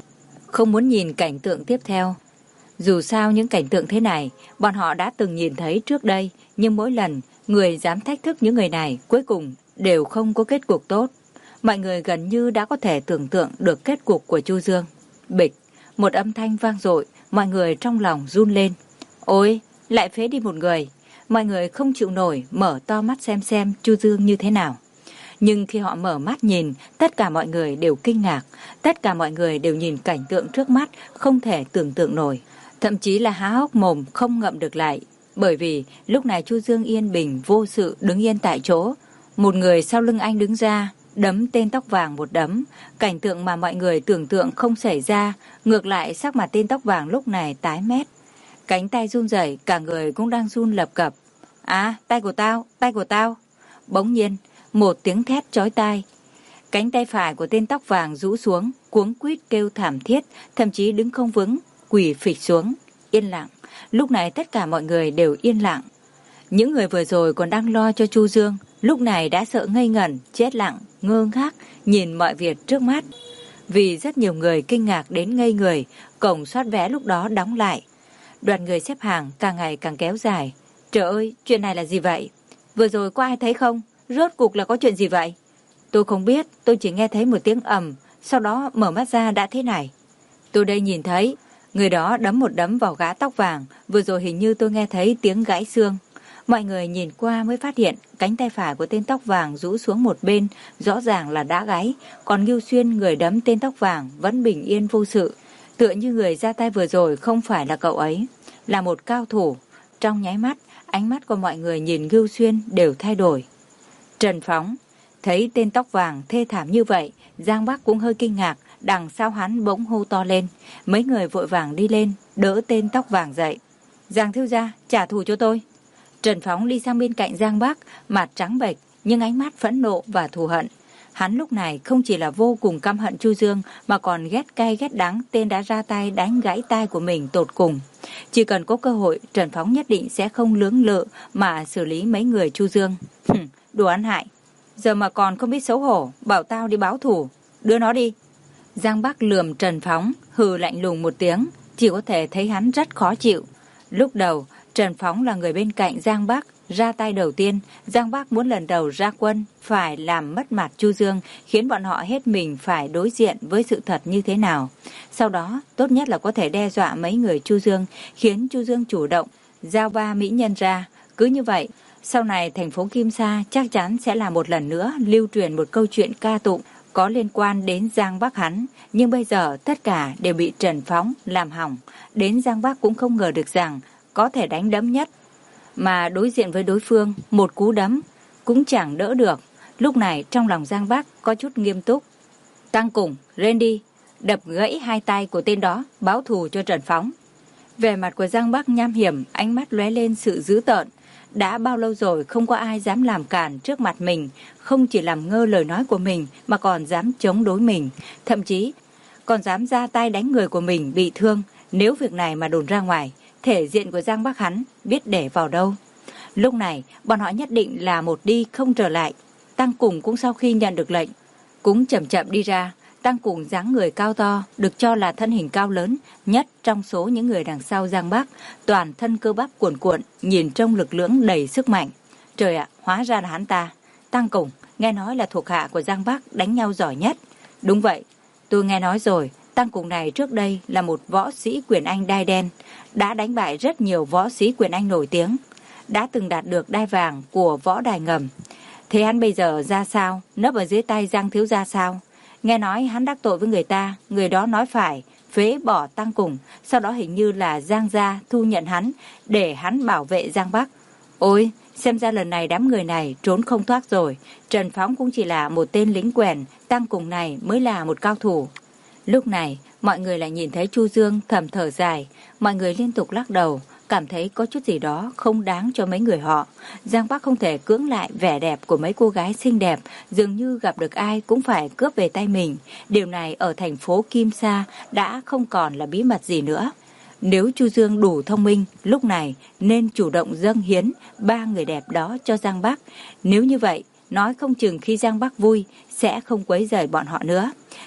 Speaker 1: không muốn nhìn cảnh tượng tiếp theo. Dù sao những cảnh tượng thế này, bọn họ đã từng nhìn thấy trước đây, nhưng mỗi lần người dám thách thức những người này cuối cùng đều không có kết cục tốt. Mọi người gần như đã có thể tưởng tượng được kết cục của Chu Dương. Bịch, một âm thanh vang dội, mọi người trong lòng run lên. Ôi, lại phế đi một người. Mọi người không chịu nổi, mở to mắt xem xem Chu Dương như thế nào. Nhưng khi họ mở mắt nhìn, tất cả mọi người đều kinh ngạc. Tất cả mọi người đều nhìn cảnh tượng trước mắt, không thể tưởng tượng nổi. Thậm chí là há hốc mồm không ngậm được lại. Bởi vì lúc này Chu Dương yên bình, vô sự đứng yên tại chỗ. Một người sau lưng anh đứng ra, đấm tên tóc vàng một đấm. Cảnh tượng mà mọi người tưởng tượng không xảy ra. Ngược lại sắc mặt tên tóc vàng lúc này tái mét. Cánh tay run rẩy, cả người cũng đang run lập cập. À, tay của tao, tay của tao. Bỗng nhiên, một tiếng thét chói tai. Cánh tay phải của tên tóc vàng rũ xuống, cuống quýt kêu thảm thiết, thậm chí đứng không vững, quỳ phịch xuống. Yên lặng. Lúc này tất cả mọi người đều yên lặng. Những người vừa rồi còn đang lo cho Chu Dương, lúc này đã sợ ngây ngẩn, chết lặng, ngơ ngác, nhìn mọi việc trước mắt. Vì rất nhiều người kinh ngạc đến ngây người, cổng soát vé lúc đó đóng lại. Đoàn người xếp hàng càng ngày càng kéo dài. Trời ơi, chuyện này là gì vậy? Vừa rồi có ai thấy không? Rốt cuộc là có chuyện gì vậy? Tôi không biết, tôi chỉ nghe thấy một tiếng ầm, sau đó mở mắt ra đã thế này. Tôi đây nhìn thấy, người đó đấm một đấm vào gã tóc vàng, vừa rồi hình như tôi nghe thấy tiếng gãy xương. Mọi người nhìn qua mới phát hiện cánh tay phải của tên tóc vàng rũ xuống một bên, rõ ràng là đã gãy, còn Ngưu Xuyên người đấm tên tóc vàng vẫn bình yên vô sự, tựa như người ra tay vừa rồi không phải là cậu ấy, là một cao thủ. Trong nháy mắt, ánh mắt của mọi người nhìn Ngưu Xuyên đều thay đổi. Trần Phóng thấy tên tóc vàng thê thảm như vậy, Giang Bắc cũng hơi kinh ngạc, đằng sau hắn bỗng hô to lên. Mấy người vội vàng đi lên, đỡ tên tóc vàng dậy. Giang thiếu gia, trả thù cho tôi. Trần Phóng đi sang bên cạnh Giang Bắc, mặt trắng bệch, nhưng ánh mắt phẫn nộ và thù hận. Hắn lúc này không chỉ là vô cùng căm hận Chu Dương, mà còn ghét cay ghét đắng tên đã ra tay đánh gãy tai của mình tột cùng. Chỉ cần có cơ hội, Trần Phóng nhất định sẽ không lưỡng lự mà xử lý mấy người Chu Dương. Đồ ăn hại. Giờ mà còn không biết xấu hổ, bảo tao đi báo thù. Đưa nó đi. Giang Bắc lườm Trần Phóng, hừ lạnh lùng một tiếng, chỉ có thể thấy hắn rất khó chịu. Lúc đầu, Trần Phóng là người bên cạnh Giang Bắc, ra tay đầu tiên. Giang Bắc muốn lần đầu ra quân, phải làm mất mặt Chu Dương, khiến bọn họ hết mình phải đối diện với sự thật như thế nào. Sau đó, tốt nhất là có thể đe dọa mấy người Chu Dương, khiến Chu Dương chủ động, giao ba mỹ nhân ra. Cứ như vậy, sau này thành phố Kim Sa chắc chắn sẽ là một lần nữa lưu truyền một câu chuyện ca tụng có liên quan đến Giang Bắc hắn. Nhưng bây giờ tất cả đều bị Trần Phóng làm hỏng. Đến Giang Bắc cũng không ngờ được rằng có thể đánh đấm nhất, mà đối diện với đối phương một cú đấm cũng chẳng đỡ được. Lúc này trong lòng Giang Bắc có chút nghiêm túc. Tăng Cùng, Randy, đập gãy hai tay của tên đó, báo thù cho Trần Phóng. Vẻ mặt của Giang Bắc nham hiểm, ánh mắt lóe lên sự dữ tợn. Đã bao lâu rồi không có ai dám làm cản trước mặt mình, không chỉ làm ngơ lời nói của mình mà còn dám chống đối mình, thậm chí còn dám ra tay đánh người của mình bị thương. Nếu việc này mà đồn ra ngoài, thể diện của Giang Bắc hắn biết để vào đâu. Lúc này bọn họ nhất định là một đi không trở lại. Tăng Cùng cũng sau khi nhận được lệnh cũng chậm chậm đi ra. Tăng Cùng dáng người cao to, được cho là thân hình cao lớn nhất trong số những người đằng sau Giang Bắc, toàn thân cơ bắp cuồn cuộn, nhìn trông lực lưỡng đầy sức mạnh. Trời ạ, hóa ra là hắn ta. Tăng Cùng, nghe nói là thuộc hạ của Giang Bắc đánh nhau giỏi nhất. Đúng vậy, tôi nghe nói rồi. Tăng Cùng này trước đây là một võ sĩ quyền Anh đai đen, đã đánh bại rất nhiều võ sĩ quyền Anh nổi tiếng, đã từng đạt được đai vàng của võ đài ngầm. Thế hắn bây giờ ra sao, nấp ở dưới tay Giang thiếu gia sao? Nghe nói hắn đắc tội với người ta, người đó nói phải phế bỏ Tăng Cùng, sau đó hình như là Giang gia thu nhận hắn để hắn bảo vệ Giang Bắc. Ôi, xem ra lần này đám người này trốn không thoát rồi. Trần Phóng cũng chỉ là một tên lính quèn, Tăng Cùng này mới là một cao thủ. Lúc này, mọi người lại nhìn thấy Chu Dương thầm thở dài, mọi người liên tục lắc đầu, cảm thấy có chút gì đó không đáng cho mấy người họ. Giang Bắc không thể cưỡng lại vẻ đẹp của mấy cô gái xinh đẹp, dường như gặp được ai cũng phải cướp về tay mình. Điều này ở thành phố Kim Sa đã không còn là bí mật gì nữa. Nếu Chu Dương đủ thông minh, lúc này nên chủ động dâng hiến ba người đẹp đó cho Giang Bắc. Nếu như vậy, nói không chừng khi Giang Bắc vui sẽ không quấy rầy bọn họ nữa.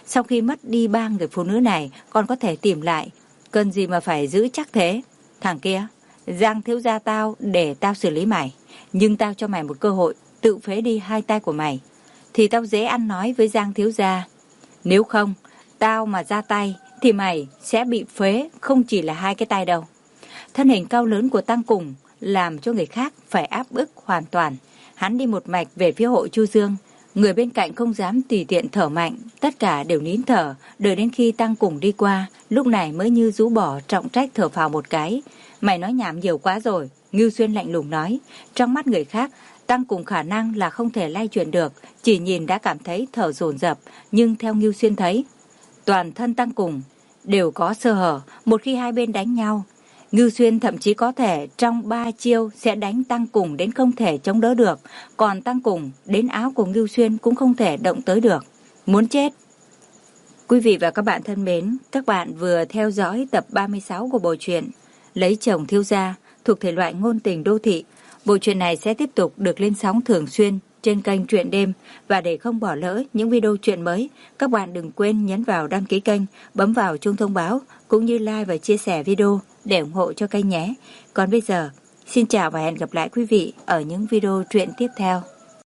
Speaker 1: Sau khi mất đi ba người phụ nữ này, còn có thể tìm lại. Cần gì mà phải giữ chắc thế? Thằng kia, Giang thiếu gia tao để tao xử lý mày. Nhưng tao cho mày một cơ hội tự phế đi hai tay của mày. Thì tao dễ ăn nói với Giang thiếu gia. Nếu không, tao mà ra tay thì mày sẽ bị phế không chỉ là hai cái tay đâu. Thân hình cao lớn của Tăng Cùng làm cho người khác phải áp bức hoàn toàn. Hắn đi một mạch về phía Hộ Chu Dương. Người bên cạnh không dám tùy tiện thở mạnh, tất cả đều nín thở, đợi đến khi Tăng Cùng đi qua, lúc này mới như rũ bỏ trọng trách thở phào một cái. Mày nói nhảm nhiều quá rồi, Ngưu Xuyên lạnh lùng nói. Trong mắt người khác, Tăng Cùng khả năng là không thể lay chuyển được, chỉ nhìn đã cảm thấy thở dồn dập, nhưng theo Ngưu Xuyên thấy, toàn thân Tăng Cùng đều có sơ hở. Một khi hai bên đánh nhau, Ngưu Xuyên thậm chí có thể trong ba chiêu sẽ đánh Tăng Cùng đến không thể chống đỡ được, còn Tăng Cùng đến áo của Ngưu Xuyên cũng không thể động tới được. Muốn chết. Quý vị và các bạn thân mến, các bạn vừa theo dõi tập ba mươi sáu của bộ truyện Lấy chồng thiếu gia thuộc thể loại ngôn tình đô thị. Bộ truyện này sẽ tiếp tục được lên sóng thường xuyên trên kênh Truyện Đêm, và để không bỏ lỡ những video truyện mới, các bạn đừng quên nhấn vào đăng ký kênh, bấm vào chuông thông báo cũng như like và chia sẻ video để ủng hộ cho kênh nhé. Còn bây giờ, xin chào và hẹn gặp lại quý vị ở những video truyện tiếp theo.